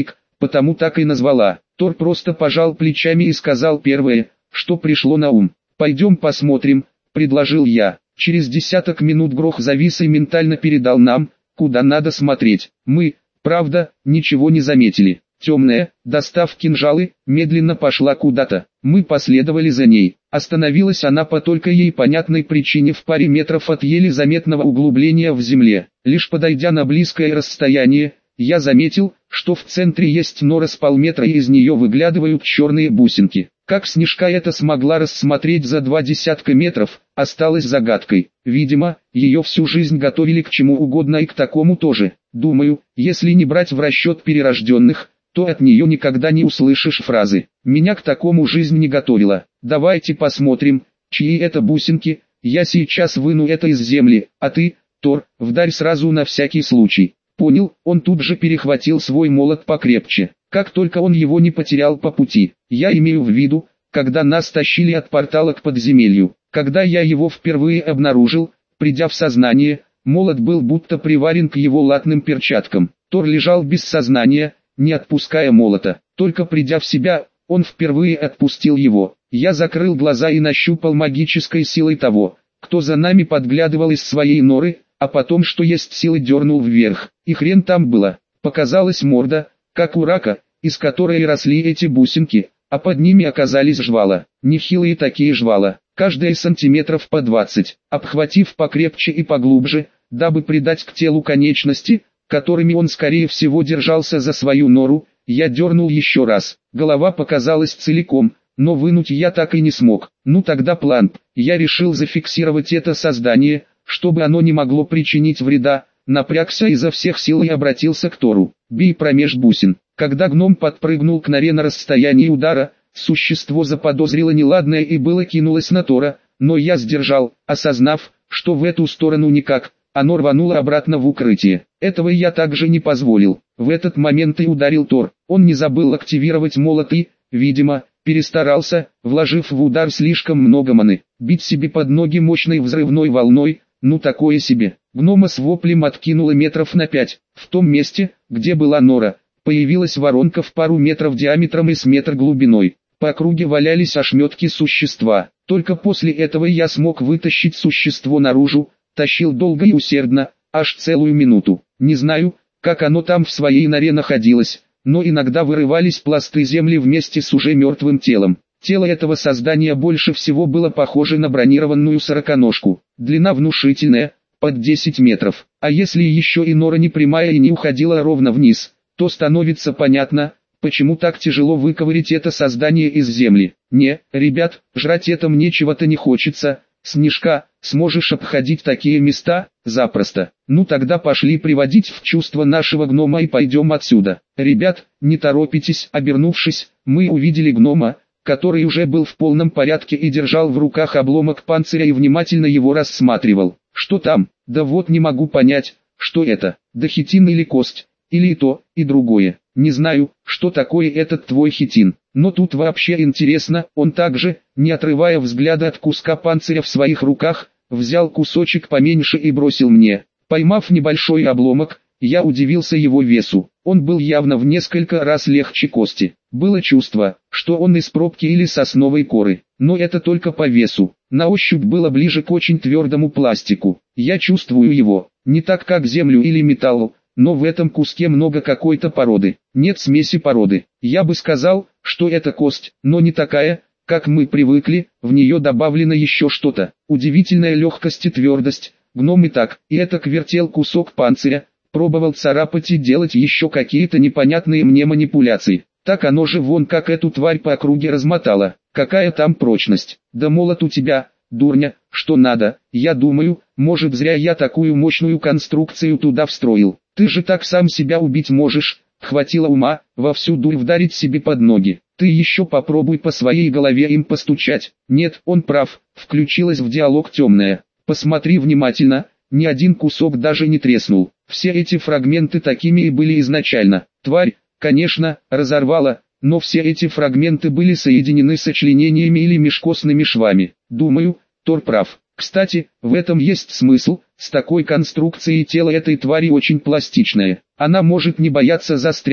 потому так и назвала. Тор просто пожал плечами и сказал первое, что пришло на ум. «Пойдем посмотрим», — предложил я. Через десяток минут Грох завис и ментально передал нам, куда надо смотреть. Мы, правда, ничего не заметили. Темная, достав кинжалы, медленно пошла куда-то. Мы последовали за ней. Остановилась она по только ей понятной причине в паре метров от еле заметного углубления в земле. Лишь подойдя на близкое расстояние, я заметил, что в центре есть нора с полметра и из нее выглядывают черные бусинки. Как Снежка это смогла рассмотреть за два десятка метров, осталось загадкой. Видимо, ее всю жизнь готовили к чему угодно и к такому тоже. Думаю, если не брать в расчет перерожденных, то от нее никогда не услышишь фразы «меня к такому жизнь не готовила». Давайте посмотрим, чьи это бусинки, я сейчас выну это из земли, а ты, Тор, вдарь сразу на всякий случай. Понял, он тут же перехватил свой молот покрепче, как только он его не потерял по пути. Я имею в виду, когда нас тащили от портала к подземелью. Когда я его впервые обнаружил, придя в сознание, молот был будто приварен к его латным перчаткам. Тор лежал без сознания, не отпуская молота. Только придя в себя, он впервые отпустил его. Я закрыл глаза и нащупал магической силой того, кто за нами подглядывал из своей норы, а потом что есть силы дернул вверх. И хрен там было. Показалась морда, как у рака, из которой росли эти бусинки, а под ними оказались жвала. Нехилые такие жвала, каждая сантиметров по двадцать. Обхватив покрепче и поглубже, дабы придать к телу конечности, которыми он скорее всего держался за свою нору, я дернул еще раз. Голова показалась целиком, но вынуть я так и не смог. Ну тогда план. Я решил зафиксировать это создание, чтобы оно не могло причинить вреда. Напрягся изо всех сил и обратился к Тору. «Бей промеж бусин». Когда гном подпрыгнул к норе на расстоянии удара, существо заподозрило неладное и было кинулось на Тора, но я сдержал, осознав, что в эту сторону никак. Оно рвануло обратно в укрытие. Этого я также не позволил. В этот момент и ударил Тор. Он не забыл активировать молот и, видимо, перестарался, вложив в удар слишком много маны. Бить себе под ноги мощной взрывной волной, ну такое себе. Гнома с воплем откинуло метров на пять. В том месте, где была нора, появилась воронка в пару метров диаметром и с метр глубиной. По округе валялись ошметки существа. Только после этого я смог вытащить существо наружу. Тащил долго и усердно, аж целую минуту. Не знаю, как оно там в своей норе находилось, но иногда вырывались пласты земли вместе с уже мертвым телом. Тело этого создания больше всего было похоже на бронированную сороконожку. Длина внушительная, под десять метров. А если еще и нора не прямая и не уходила ровно вниз, то становится понятно, почему так тяжело выковырять это создание из земли. Не, ребят, жрать это мне чего-то не хочется. Снежка, сможешь обходить такие места? Запросто. Ну тогда пошли приводить в чувство нашего гнома и пойдем отсюда. Ребят, не торопитесь. Обернувшись, мы увидели гнома, который уже был в полном порядке и держал в руках обломок панциря и внимательно его рассматривал. Что там? Да вот не могу понять, что это. Да хитин или кость? Или и то, и другое. Не знаю, что такое этот твой хитин. Но тут вообще интересно, он также, не отрывая взгляда от куска панциря в своих руках, взял кусочек поменьше и бросил мне. Поймав небольшой обломок, я удивился его весу. Он был явно в несколько раз легче кости. Было чувство, что он из пробки или сосновой коры. Но это только по весу. На ощупь было ближе к очень твердому пластику. Я чувствую его, не так как землю или металл, но в этом куске много какой-то породы. Нет смеси породы. Я бы сказал, что это кость, но не такая, как мы привыкли, в нее добавлено еще что-то. Удивительная легкость и твердость. Гном и так, и этак вертел кусок панциря, пробовал царапать и делать еще какие-то непонятные мне манипуляции. Так оно же вон как эту тварь по округе размотало. Какая там прочность? Да молот у тебя, дурня, что надо. Я думаю, может зря я такую мощную конструкцию туда встроил. Ты же так сам себя убить можешь. Хватило ума, во всю дурь вдарить себе под ноги. Ты еще попробуй по своей голове им постучать. Нет, он прав, включилась в диалог темная. Посмотри внимательно, ни один кусок даже не треснул. Все эти фрагменты такими и были изначально. Тварь, конечно, разорвала, но все эти фрагменты были соединены сочленениями или межкостными швами. Думаю, Тор прав. Кстати, в этом есть смысл, с такой конструкцией тело этой твари очень пластичное. Она может не бояться застрять,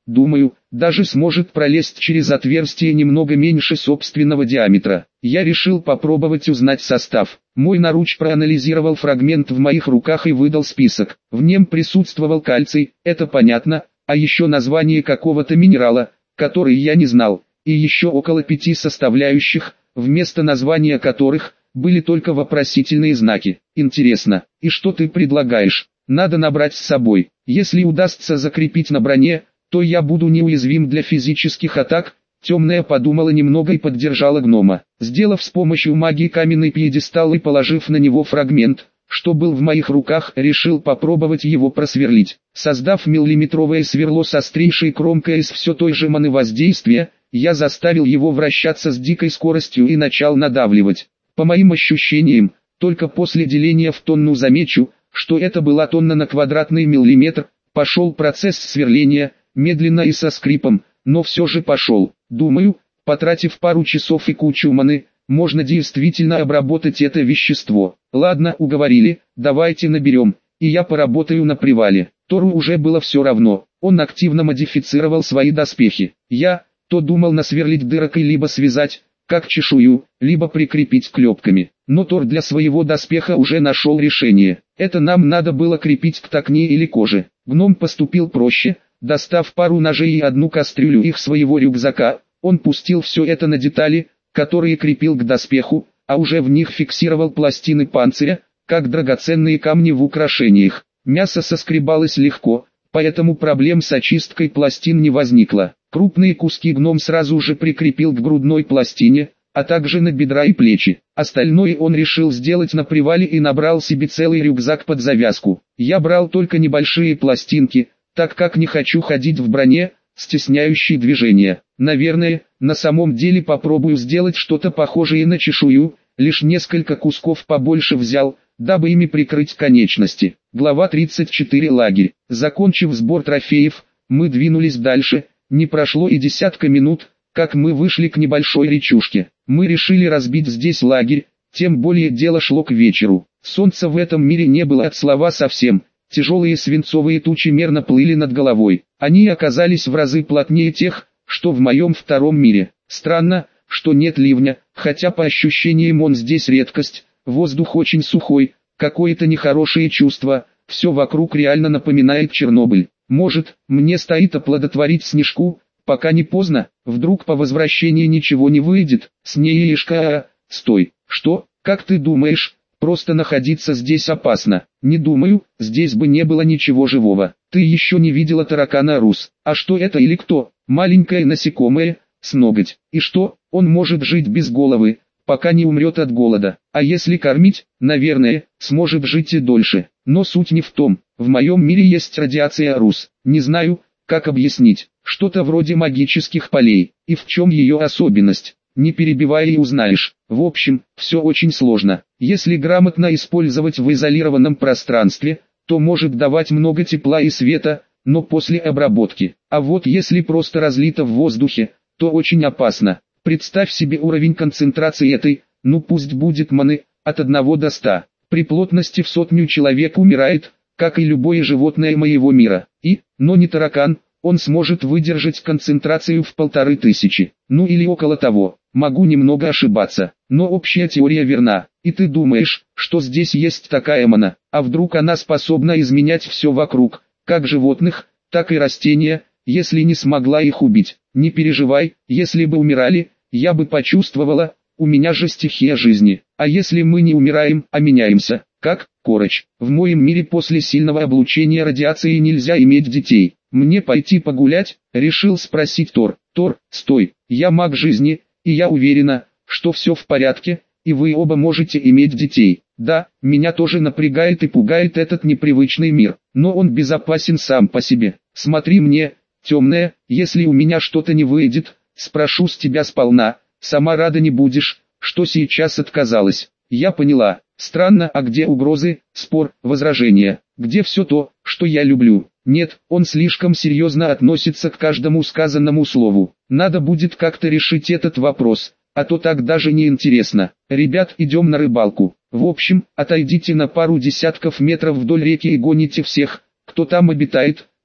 думаю, даже сможет пролезть через отверстие немного меньше собственного диаметра. Я решил попробовать узнать состав. Мой наруч проанализировал фрагмент в моих руках и выдал список. В нем присутствовал кальций, это понятно, а еще название какого-то минерала, который я не знал, и еще около пяти составляющих, вместо названия которых были только вопросительные знаки. Интересно, и что ты предлагаешь? Надо набрать с собой. Если удастся закрепить на броне, то я буду неуязвим для физических атак. Темная подумала немного и поддержала гнома. Сделав с помощью магии каменный пьедестал и положив на него фрагмент, что был в моих руках, решил попробовать его просверлить. Создав миллиметровое сверло с острейшей кромкой из все той же маны воздействия, я заставил его вращаться с дикой скоростью и начал надавливать. По моим ощущениям, только после деления в тонну замечу, что это была тонна на квадратный миллиметр, пошел процесс сверления, медленно и со скрипом, но все же пошел. Думаю, потратив пару часов и кучу маны, можно действительно обработать это вещество. Ладно, уговорили, давайте наберем, и я поработаю на привале. Тору уже было все равно, он активно модифицировал свои доспехи. Я, то думал насверлить дырокой либо связать, как чешую, либо прикрепить клепками. Но Тор для своего доспеха уже нашел решение. Это нам надо было крепить к токне или коже. Гном поступил проще, достав пару ножей и одну кастрюлю их своего рюкзака, он пустил все это на детали, которые крепил к доспеху, а уже в них фиксировал пластины панциря, как драгоценные камни в украшениях. Мясо соскребалось легко, поэтому проблем с очисткой пластин не возникло. Крупные куски гном сразу же прикрепил к грудной пластине, а также на бедра и плечи. Остальное он решил сделать на привале и набрал себе целый рюкзак под завязку. Я брал только небольшие пластинки, так как не хочу ходить в броне, стесняющей движения. Наверное, на самом деле попробую сделать что-то похожее на чешую, лишь несколько кусков побольше взял, дабы ими прикрыть конечности. Глава тридцать четыре. Лагерь. Закончив сбор трофеев, мы двинулись дальше. Не прошло и десятка минут, как мы вышли к небольшой речушке. Мы решили разбить здесь лагерь, тем более дело шло к вечеру. Солнца в этом мире не было от слова совсем. Тяжелые свинцовые тучи мерно плыли над головой. Они оказались в разы плотнее тех, что в моем втором мире. Странно, что нет ливня, хотя по ощущениям он здесь редкость. Воздух очень сухой, какое-то нехорошее чувство, все вокруг реально напоминает Чернобыль. Может, мне стоит оплодотворить Снежку, пока не поздно, вдруг по возвращении ничего не выйдет. Снеишка, стой, что, как ты думаешь, просто находиться здесь опасно? Не думаю, здесь бы не было ничего живого. Ты еще не видела таракана Рус. А что это или кто? Маленькое насекомое, с ноготь. И что, он может жить без головы, пока не умрет от голода. А если кормить, наверное, сможет жить и дольше. Но суть не в том. В моем мире есть радиация Рус. Не знаю, как объяснить. Что-то вроде магических полей. И в чем ее особенность? Не перебивай и узнаешь. В общем, все очень сложно. Если грамотно использовать в изолированном пространстве, то может давать много тепла и света, но после обработки. А вот если просто разлито в воздухе, то очень опасно. Представь себе уровень концентрации этой, ну пусть будет маны, от одного до ста. При плотности в сотню человек умирает, как и любое животное моего мира. И, но не таракан, он сможет выдержать концентрацию в полторы тысячи. Ну или около того. Могу немного ошибаться, но общая теория верна. И ты думаешь, что здесь есть такая мана, а вдруг она способна изменять все вокруг, как животных, так и растения, если не смогла их убить. Не переживай, если бы умирали, я бы почувствовала, у меня же стихия жизни. А если мы не умираем, а меняемся, как, Короче, в моем мире после сильного облучения радиацией нельзя иметь детей. Мне пойти погулять, решил спросить Тор. Тор, стой, я маг жизни, и я уверена, что все в порядке, и вы оба можете иметь детей. Да, меня тоже напрягает и пугает этот непривычный мир, но он безопасен сам по себе. Смотри мне, темная, если у меня что-то не выйдет, спрошу с тебя сполна, сама рада не будешь, что сейчас отказалась. Я поняла. Странно, а где угрозы, спор, возражения? Где все то, что я люблю? Нет, он слишком серьезно относится к каждому сказанному слову. Надо будет как-то решить этот вопрос, а то так даже не интересно. Ребят, идем на рыбалку. В общем, отойдите на пару десятков метров вдоль реки и гоните всех, кто там обитает,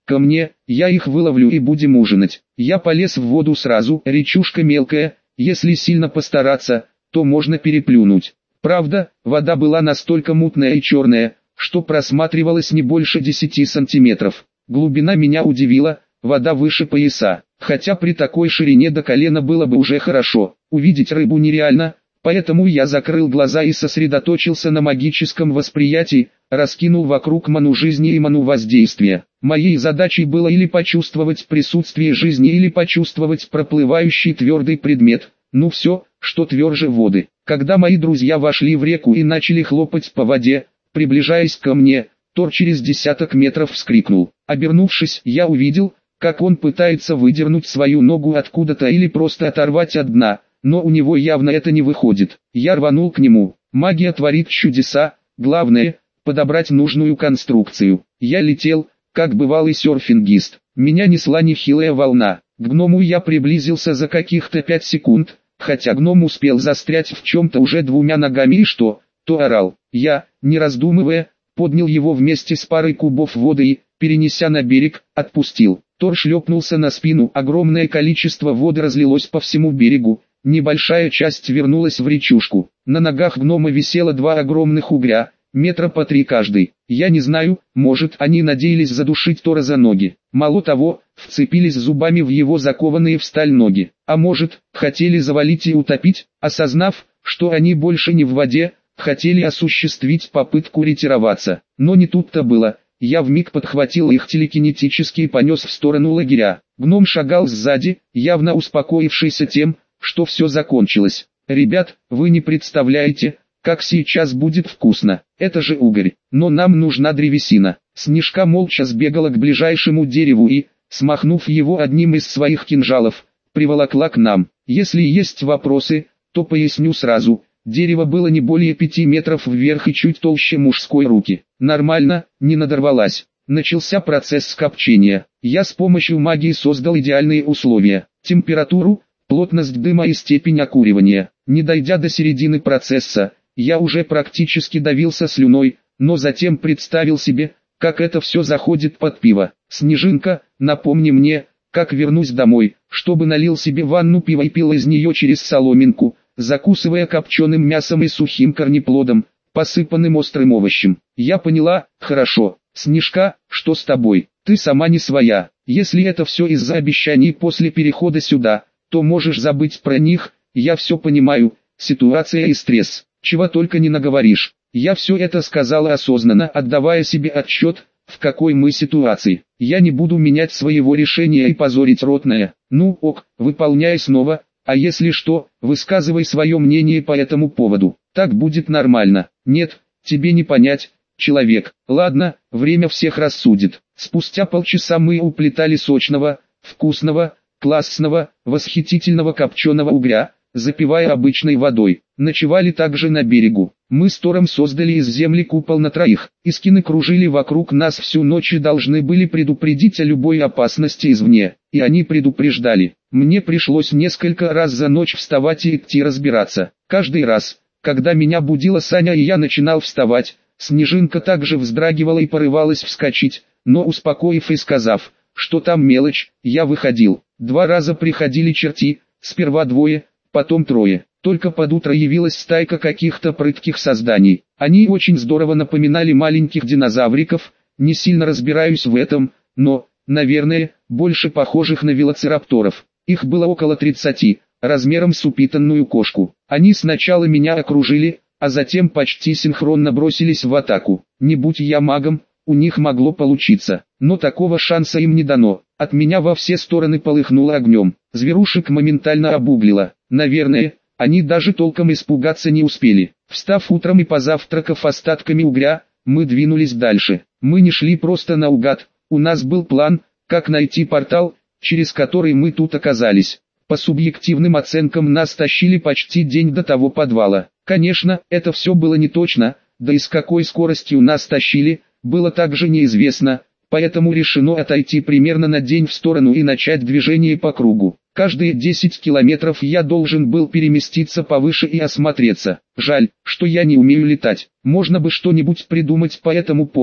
ко мне, я их выловлю и будем ужинать. Я полез в воду сразу, речушка мелкая, если сильно постараться, то можно переплюнуть. Правда, вода была настолько мутная и черная, что просматривалась не больше десяти сантиметров. Глубина меня удивила, вода выше пояса. Хотя при такой ширине до колена было бы уже хорошо. Увидеть рыбу нереально, поэтому я закрыл глаза и сосредоточился на магическом восприятии, раскинул вокруг ману жизни и ману воздействия. Моей задачей было или почувствовать присутствие жизни, или почувствовать проплывающий твердый предмет, ну все, что тверже воды. Когда мои друзья вошли в реку и начали хлопать по воде, приближаясь ко мне, Тор через десяток метров вскрикнул. Обернувшись, я увидел, как он пытается выдернуть свою ногу откуда-то или просто оторвать от дна, но у него явно это не выходит. Я рванул к нему. Магия творит чудеса, главное – подобрать нужную конструкцию. Я летел, как бывалый серфингист. Меня несла нехилая волна. К гному я приблизился за каких-то пять секунд, хотя гном успел застрять в чем-то уже двумя ногами и что, то орал. Я, не раздумывая, поднял его вместе с парой кубов воды и, перенеся на берег, отпустил. Тор шлепнулся на спину, огромное количество воды разлилось по всему берегу, небольшая часть вернулась в речушку. На ногах гнома висело два огромных угря, метра по три каждый. Я не знаю, может, они надеялись задушить Тора за ноги. Мало того, вцепились зубами в его закованные в сталь ноги. А может, хотели завалить и утопить, осознав, что они больше не в воде, хотели осуществить попытку ретироваться. Но не тут-то было. Я вмиг подхватил их телекинетически и понес в сторону лагеря. Гном шагал сзади, явно успокоившийся тем, что все закончилось. «Ребят, вы не представляете, как сейчас будет вкусно. Это же угорь, но нам нужна древесина». Снежка молча сбегала к ближайшему дереву и, смахнув его одним из своих кинжалов, приволокла к нам. Если есть вопросы, то поясню сразу. Дерево было не более пяти метров вверх и чуть толще мужской руки. Нормально, не надорвалась. Начался процесс скопчения. Я с помощью магии создал идеальные условия. Температуру, плотность дыма и степень окуривания. Не дойдя до середины процесса, я уже практически давился слюной, но затем представил себе, как это все заходит под пиво. Снежинка, напомни мне, как вернусь домой, чтобы налил себе ванну пива и пил из нее через соломинку, закусывая копченым мясом и сухим корнеплодом, посыпанным острым овощем. Я поняла, хорошо. Снежка, что с тобой? Ты сама не своя. Если это все из-за обещаний после перехода сюда, то можешь забыть про них. Я все понимаю, ситуация и стресс. Чего только не наговоришь. Я все это сказала осознанно, отдавая себе отчет, в какой мы ситуации. Я не буду менять своего решения и позорить ротное. Ну ок, выполняй снова. А если что, высказывай свое мнение по этому поводу. Так будет нормально. Нет, тебе не понять, человек. Ладно, время всех рассудит. Спустя полчаса мы уплетали сочного, вкусного, классного, восхитительного копченого угря, запивая обычной водой. Ночевали также на берегу. Мы с Тором создали из земли купол на троих. Искины кружили вокруг нас всю ночь и должны были предупредить о любой опасности извне. И они предупреждали. Мне пришлось несколько раз за ночь вставать и идти разбираться. Каждый раз, когда меня будила Саня и я начинал вставать, Снежинка также вздрагивала и порывалась вскочить, но успокоив и сказав, что там мелочь, я выходил. Два раза приходили черти, сперва двое, потом трое. Только под утро явилась стайка каких-то прытких созданий. Они очень здорово напоминали маленьких динозавриков, не сильно разбираюсь в этом, но, наверное, больше похожих на велоцирапторов. Их было около тридцати, размером с упитанную кошку. Они сначала меня окружили, а затем почти синхронно бросились в атаку. Не будь я магом, у них могло получиться, но такого шанса им не дано. От меня во все стороны полыхнуло огнем. Зверушек моментально обуглило. Наверное, они даже толком испугаться не успели. Встав утром и позавтракав остатками угря, мы двинулись дальше. Мы не шли просто наугад, у нас был план, как найти портал, через который мы тут оказались. По субъективным оценкам нас тащили почти день до того подвала. Конечно, это все было не точно, да и с какой скоростью нас тащили, было также неизвестно, поэтому решено отойти примерно на день в сторону и начать движение по кругу. Каждые десять километров я должен был переместиться повыше и осмотреться. Жаль, что я не умею летать. Можно бы что-нибудь придумать по этому поводу,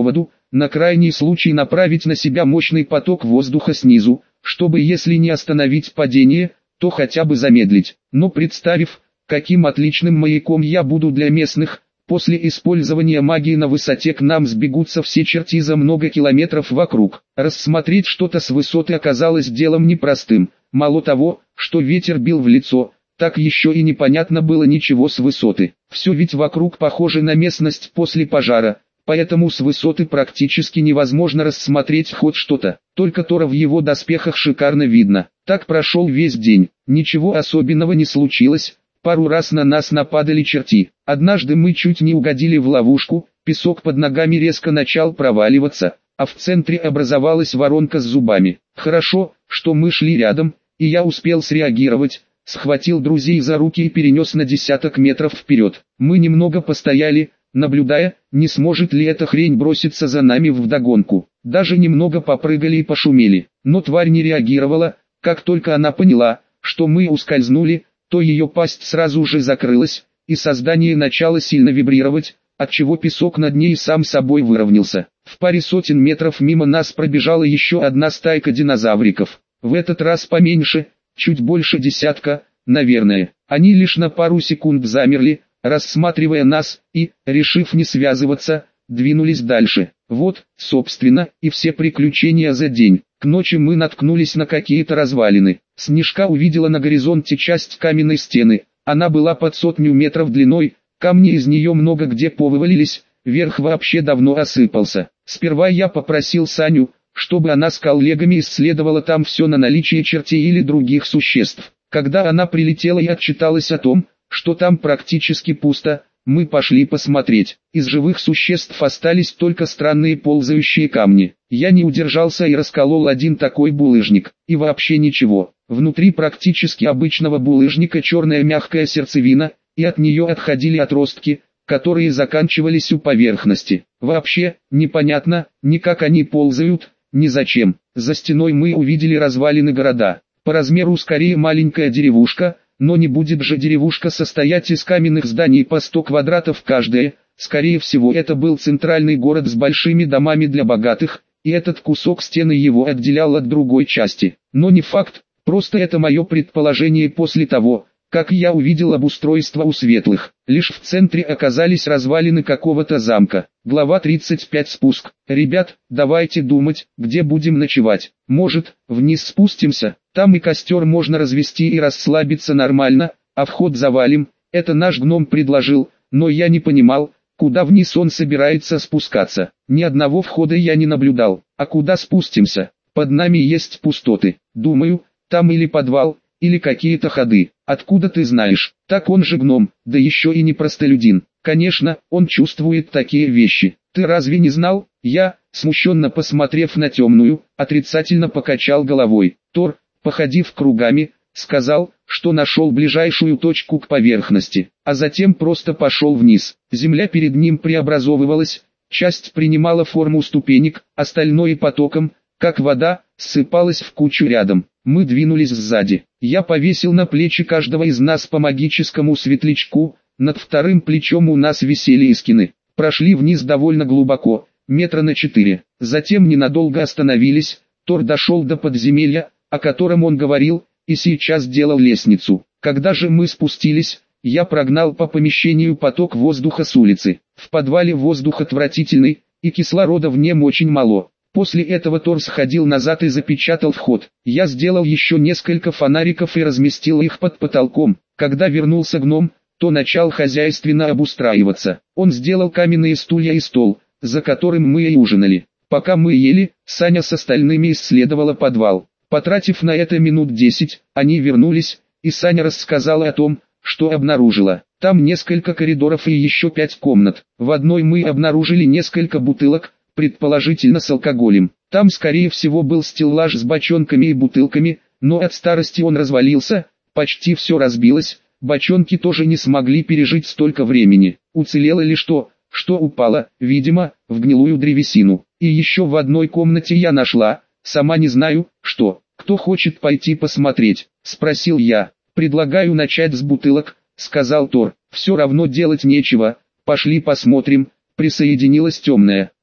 на крайний случай направить на себя мощный поток воздуха снизу, чтобы если не остановить падение, то хотя бы замедлить. Но представив, каким отличным маяком я буду для местных, после использования магии на высоте к нам сбегутся все черти за много километров вокруг. Рассмотреть что-то с высоты оказалось делом непростым. Мало того, что ветер бил в лицо, так еще и непонятно было ничего с высоты. Все ведь вокруг похоже на местность после пожара, поэтому с высоты практически невозможно рассмотреть хоть что-то. Только Тора в его доспехах шикарно видно. Так прошел весь день, ничего особенного не случилось. Пару раз на нас нападали черти. Однажды мы чуть не угодили в ловушку, песок под ногами резко начал проваливаться, а в центре образовалась воронка с зубами. Хорошо, что мы шли рядом, и я успел среагировать, схватил друзей за руки и перенес на десяток метров вперед. Мы немного постояли, наблюдая, не сможет ли эта хрень броситься за нами вдогонку. Даже немного попрыгали и пошумели, но тварь не реагировала. Как только она поняла, что мы ускользнули, то ее пасть сразу же закрылась, и создание начало сильно вибрировать, отчего песок над ней сам собой выровнялся. В паре сотен метров мимо нас пробежала еще одна стайка динозавриков, в этот раз поменьше, чуть больше десятка, наверное. Они лишь на пару секунд замерли, рассматривая нас, и, решив не связываться, двинулись дальше. Вот, собственно, и все приключения за день. К ночи мы наткнулись на какие-то развалины. Снежка увидела на горизонте часть каменной стены. Она была под сотню метров длиной, камни из нее много где повывалились, верх вообще давно осыпался. Сперва я попросил Саню, чтобы она с коллегами исследовала там все на наличие чертей или других существ. Когда она прилетела и отчиталась о том, что там практически пусто, мы пошли посмотреть. Из живых существ остались только странные ползающие камни. Я не удержался и расколол один такой булыжник. И вообще ничего. Внутри практически обычного булыжника черная мягкая сердцевина, и от нее отходили отростки, которые заканчивались у поверхности. Вообще, непонятно, ни как они ползают, ни зачем. За стеной мы увидели развалины города. По размеру скорее маленькая деревушка, но не будет же деревушка состоять из каменных зданий по сто квадратов каждая. Скорее всего это был центральный город с большими домами для богатых, и этот кусок стены его отделял от другой части. Но не факт, просто это мое предположение после того, как я увидел обустройство у светлых. Лишь в центре оказались развалины какого-то замка. Глава тридцать пять. Спуск. Ребят, давайте думать, где будем ночевать. Может, вниз спустимся, там и костер можно развести и расслабиться нормально, а вход завалим. Это наш гном предложил, но я не понимал, куда вниз он собирается спускаться. Ни одного входа я не наблюдал. А куда спустимся? Под нами есть пустоты. Думаю, там или подвал, или какие-то ходы. Откуда ты знаешь? Так он же гном, да еще и не простолюдин. Конечно, он чувствует такие вещи. Ты разве не знал? Я, смущенно посмотрев на темную, отрицательно покачал головой. Тор, походив кругами, сказал, что нашел ближайшую точку к поверхности, а затем просто пошел вниз. Земля перед ним преобразовывалась, часть принимала форму ступенек, остальное потоком, как вода, ссыпалась в кучу рядом. Мы двинулись сзади. Я повесил на плечи каждого из нас по магическому светлячку, над вторым плечом у нас висели искины. Прошли вниз довольно глубоко, метра на четыре. Затем ненадолго остановились. Тор дошел до подземелья, о котором он говорил, и сейчас делал лестницу. Когда же мы спустились, я прогнал по помещению поток воздуха с улицы. В подвале воздух отвратительный, и кислорода в нем очень мало. После этого Тор сходил назад и запечатал вход. Я сделал еще несколько фонариков и разместил их под потолком. Когда вернулся гном, то начал хозяйственно обустраиваться. Он сделал каменные стулья и стол, за которым мы и ужинали. Пока мы ели, Саня с остальными исследовала подвал. Потратив на это минут десять, они вернулись, и Саня рассказала о том, что обнаружила. Там несколько коридоров и еще пять комнат. В одной мы обнаружили несколько бутылок, предположительно с алкоголем. Там скорее всего был стеллаж с бочонками и бутылками, но от старости он развалился, почти все разбилось, бочонки тоже не смогли пережить столько времени. Уцелело лишь то, что упало, видимо, в гнилую древесину. И еще в одной комнате я нашла, сама не знаю, что. Кто хочет пойти посмотреть? Спросил я. Предлагаю начать с бутылок, сказал Тор. Все равно делать нечего, пошли посмотрим, присоединилась темная.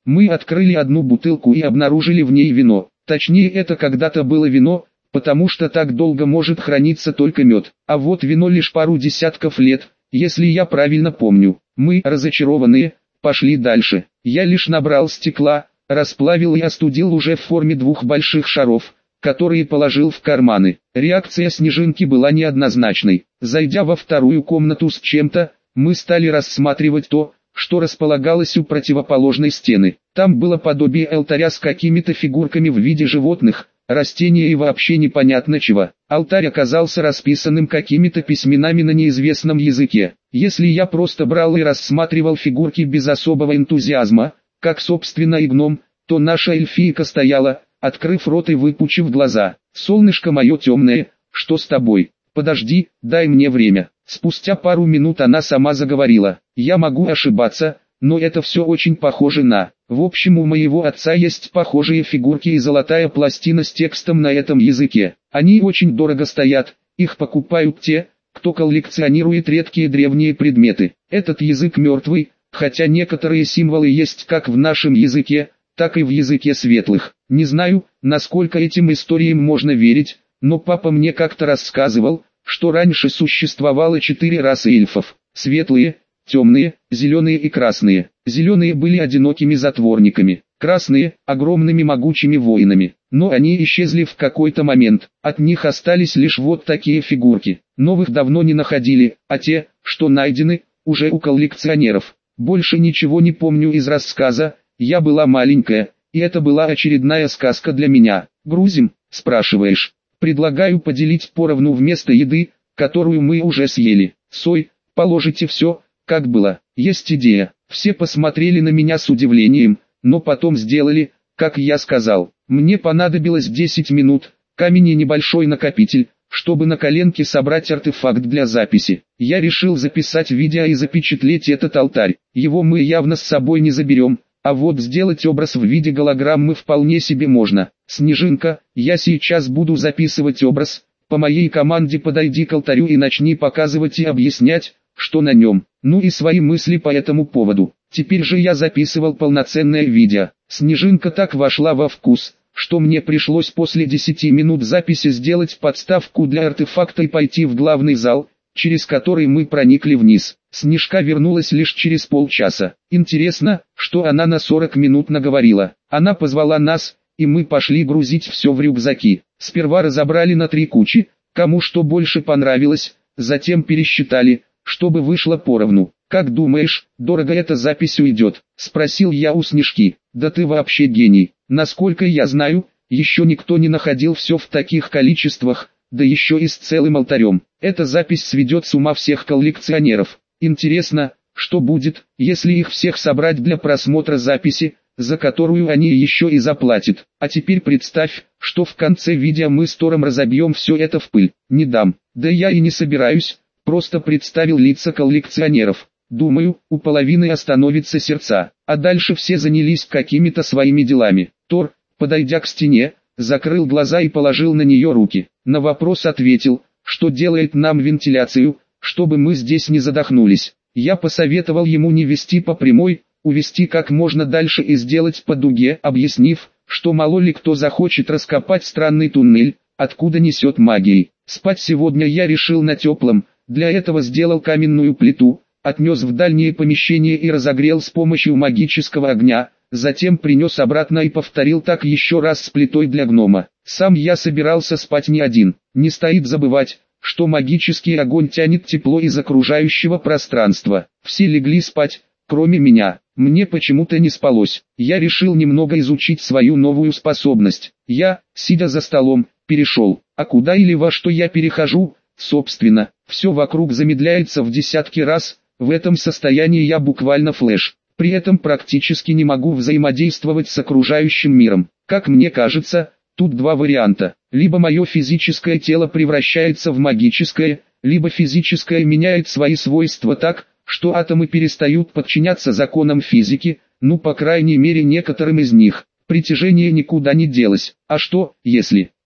Мы открыли одну бутылку и обнаружили в ней вино. Точнее, это когда-то было вино, потому что так долго может храниться только мед. А вот вино лишь пару десятков лет, если я правильно помню. Мы, разочарованные, пошли дальше. Я лишь набрал стекла, расплавил и остудил уже в форме двух больших шаров, которые положил в карманы. Реакция Снежинки была неоднозначной. Зайдя во вторую комнату с чем-то, мы стали рассматривать то, что располагалось у противоположной стены. Там было подобие алтаря с какими-то фигурками в виде животных, растения и вообще непонятно чего. Алтарь оказался расписанным какими-то письменами на неизвестном языке. Если я просто брал и рассматривал фигурки без особого энтузиазма, как собственно и гном, то наша эльфийка стояла, открыв рот и выпучив глаза. «Солнышко мое темное, что с тобой? Подожди, дай мне время». Спустя пару минут она сама заговорила. «Я могу ошибаться, но это все очень похоже на... В общем, у моего отца есть похожие фигурки и золотая пластина с текстом на этом языке. Они очень дорого стоят, их покупают те, кто коллекционирует редкие древние предметы. Этот язык мертвый, хотя некоторые символы есть как в нашем языке, так и в языке светлых. Не знаю, насколько этим историям можно верить, но папа мне как-то рассказывал, что раньше существовало четыре расы эльфов: светлые, темные, зеленые и красные. Зеленые были одинокими затворниками, красные – огромными могучими воинами. Но они исчезли в какой-то момент, от них остались лишь вот такие фигурки. Новых давно не находили, а те, что найдены, уже у коллекционеров. Больше ничего не помню из рассказа, я была маленькая, и это была очередная сказка для меня. «Грузим?» – спрашиваешь. Предлагаю поделить поровну вместо еды, которую мы уже съели. Сой, положите все, как было. Есть идея. Все посмотрели на меня с удивлением, но потом сделали, как я сказал. Мне понадобилось десять минут, камень и небольшой накопитель, чтобы на коленке собрать артефакт для записи. Я решил записать видео и запечатлеть этот алтарь. Его мы явно с собой не заберем, а вот сделать образ в виде голограммы вполне себе можно. Снежинка, я сейчас буду записывать образ, по моей команде подойди к алтарю и начни показывать и объяснять, что на нем. Ну и свои мысли по этому поводу. Теперь же я записывал полноценное видео. Снежинка так вошла во вкус, что мне пришлось после десяти минут записи сделать подставку для артефакта и пойти в главный зал, через который мы проникли вниз. Снежка вернулась лишь через полчаса. Интересно, что она на сорок минут наговорила. Она позвала нас, и мы пошли грузить все в рюкзаки. Сперва разобрали на три кучи, кому что больше понравилось, затем пересчитали, чтобы вышло поровну. «Как думаешь, дорого эта запись уйдет?» – спросил я у Снежки. «Да ты вообще гений. Насколько я знаю, еще никто не находил все в таких количествах, да еще и с целым алтарем. Эта запись сведет с ума всех коллекционеров. Интересно, что будет, если их всех собрать для просмотра записи, за которую они еще и заплатят. А теперь представь, что в конце видео мы с Тором разобьем все это в пыль. Не дам. Да я и не собираюсь, просто представил лица коллекционеров. Думаю, у половины остановятся сердца, а дальше все занялись какими-то своими делами. Тор, подойдя к стене, закрыл глаза и положил на нее руки. На вопрос ответил, что делает нам вентиляцию, чтобы мы здесь не задохнулись. Я посоветовал ему не вести по прямой, увести как можно дальше и сделать по дуге, объяснив, что мало ли кто захочет раскопать странный туннель, откуда несет магией. Спать сегодня я решил на теплом, для этого сделал каменную плиту, отнес в дальнее помещение и разогрел с помощью магического огня, затем принес обратно и повторил так еще раз с плитой для гнома. Сам я собирался спать не один. Не стоит забывать, что магический огонь тянет тепло из окружающего пространства. Все легли спать, кроме меня. Мне почему-то не спалось. Я решил немного изучить свою новую способность. Я, сидя за столом, перешел. А куда или во что я перехожу? Собственно, все вокруг замедляется в десятки раз. В этом состоянии я буквально флэш. При этом практически не могу взаимодействовать с окружающим миром. Как мне кажется, тут два варианта. Либо мое физическое тело превращается в магическое, либо физическое меняет свои свойства так, что атомы перестают подчиняться законам физики, ну по крайней мере некоторым из них. Притяжение никуда не делось. А что, если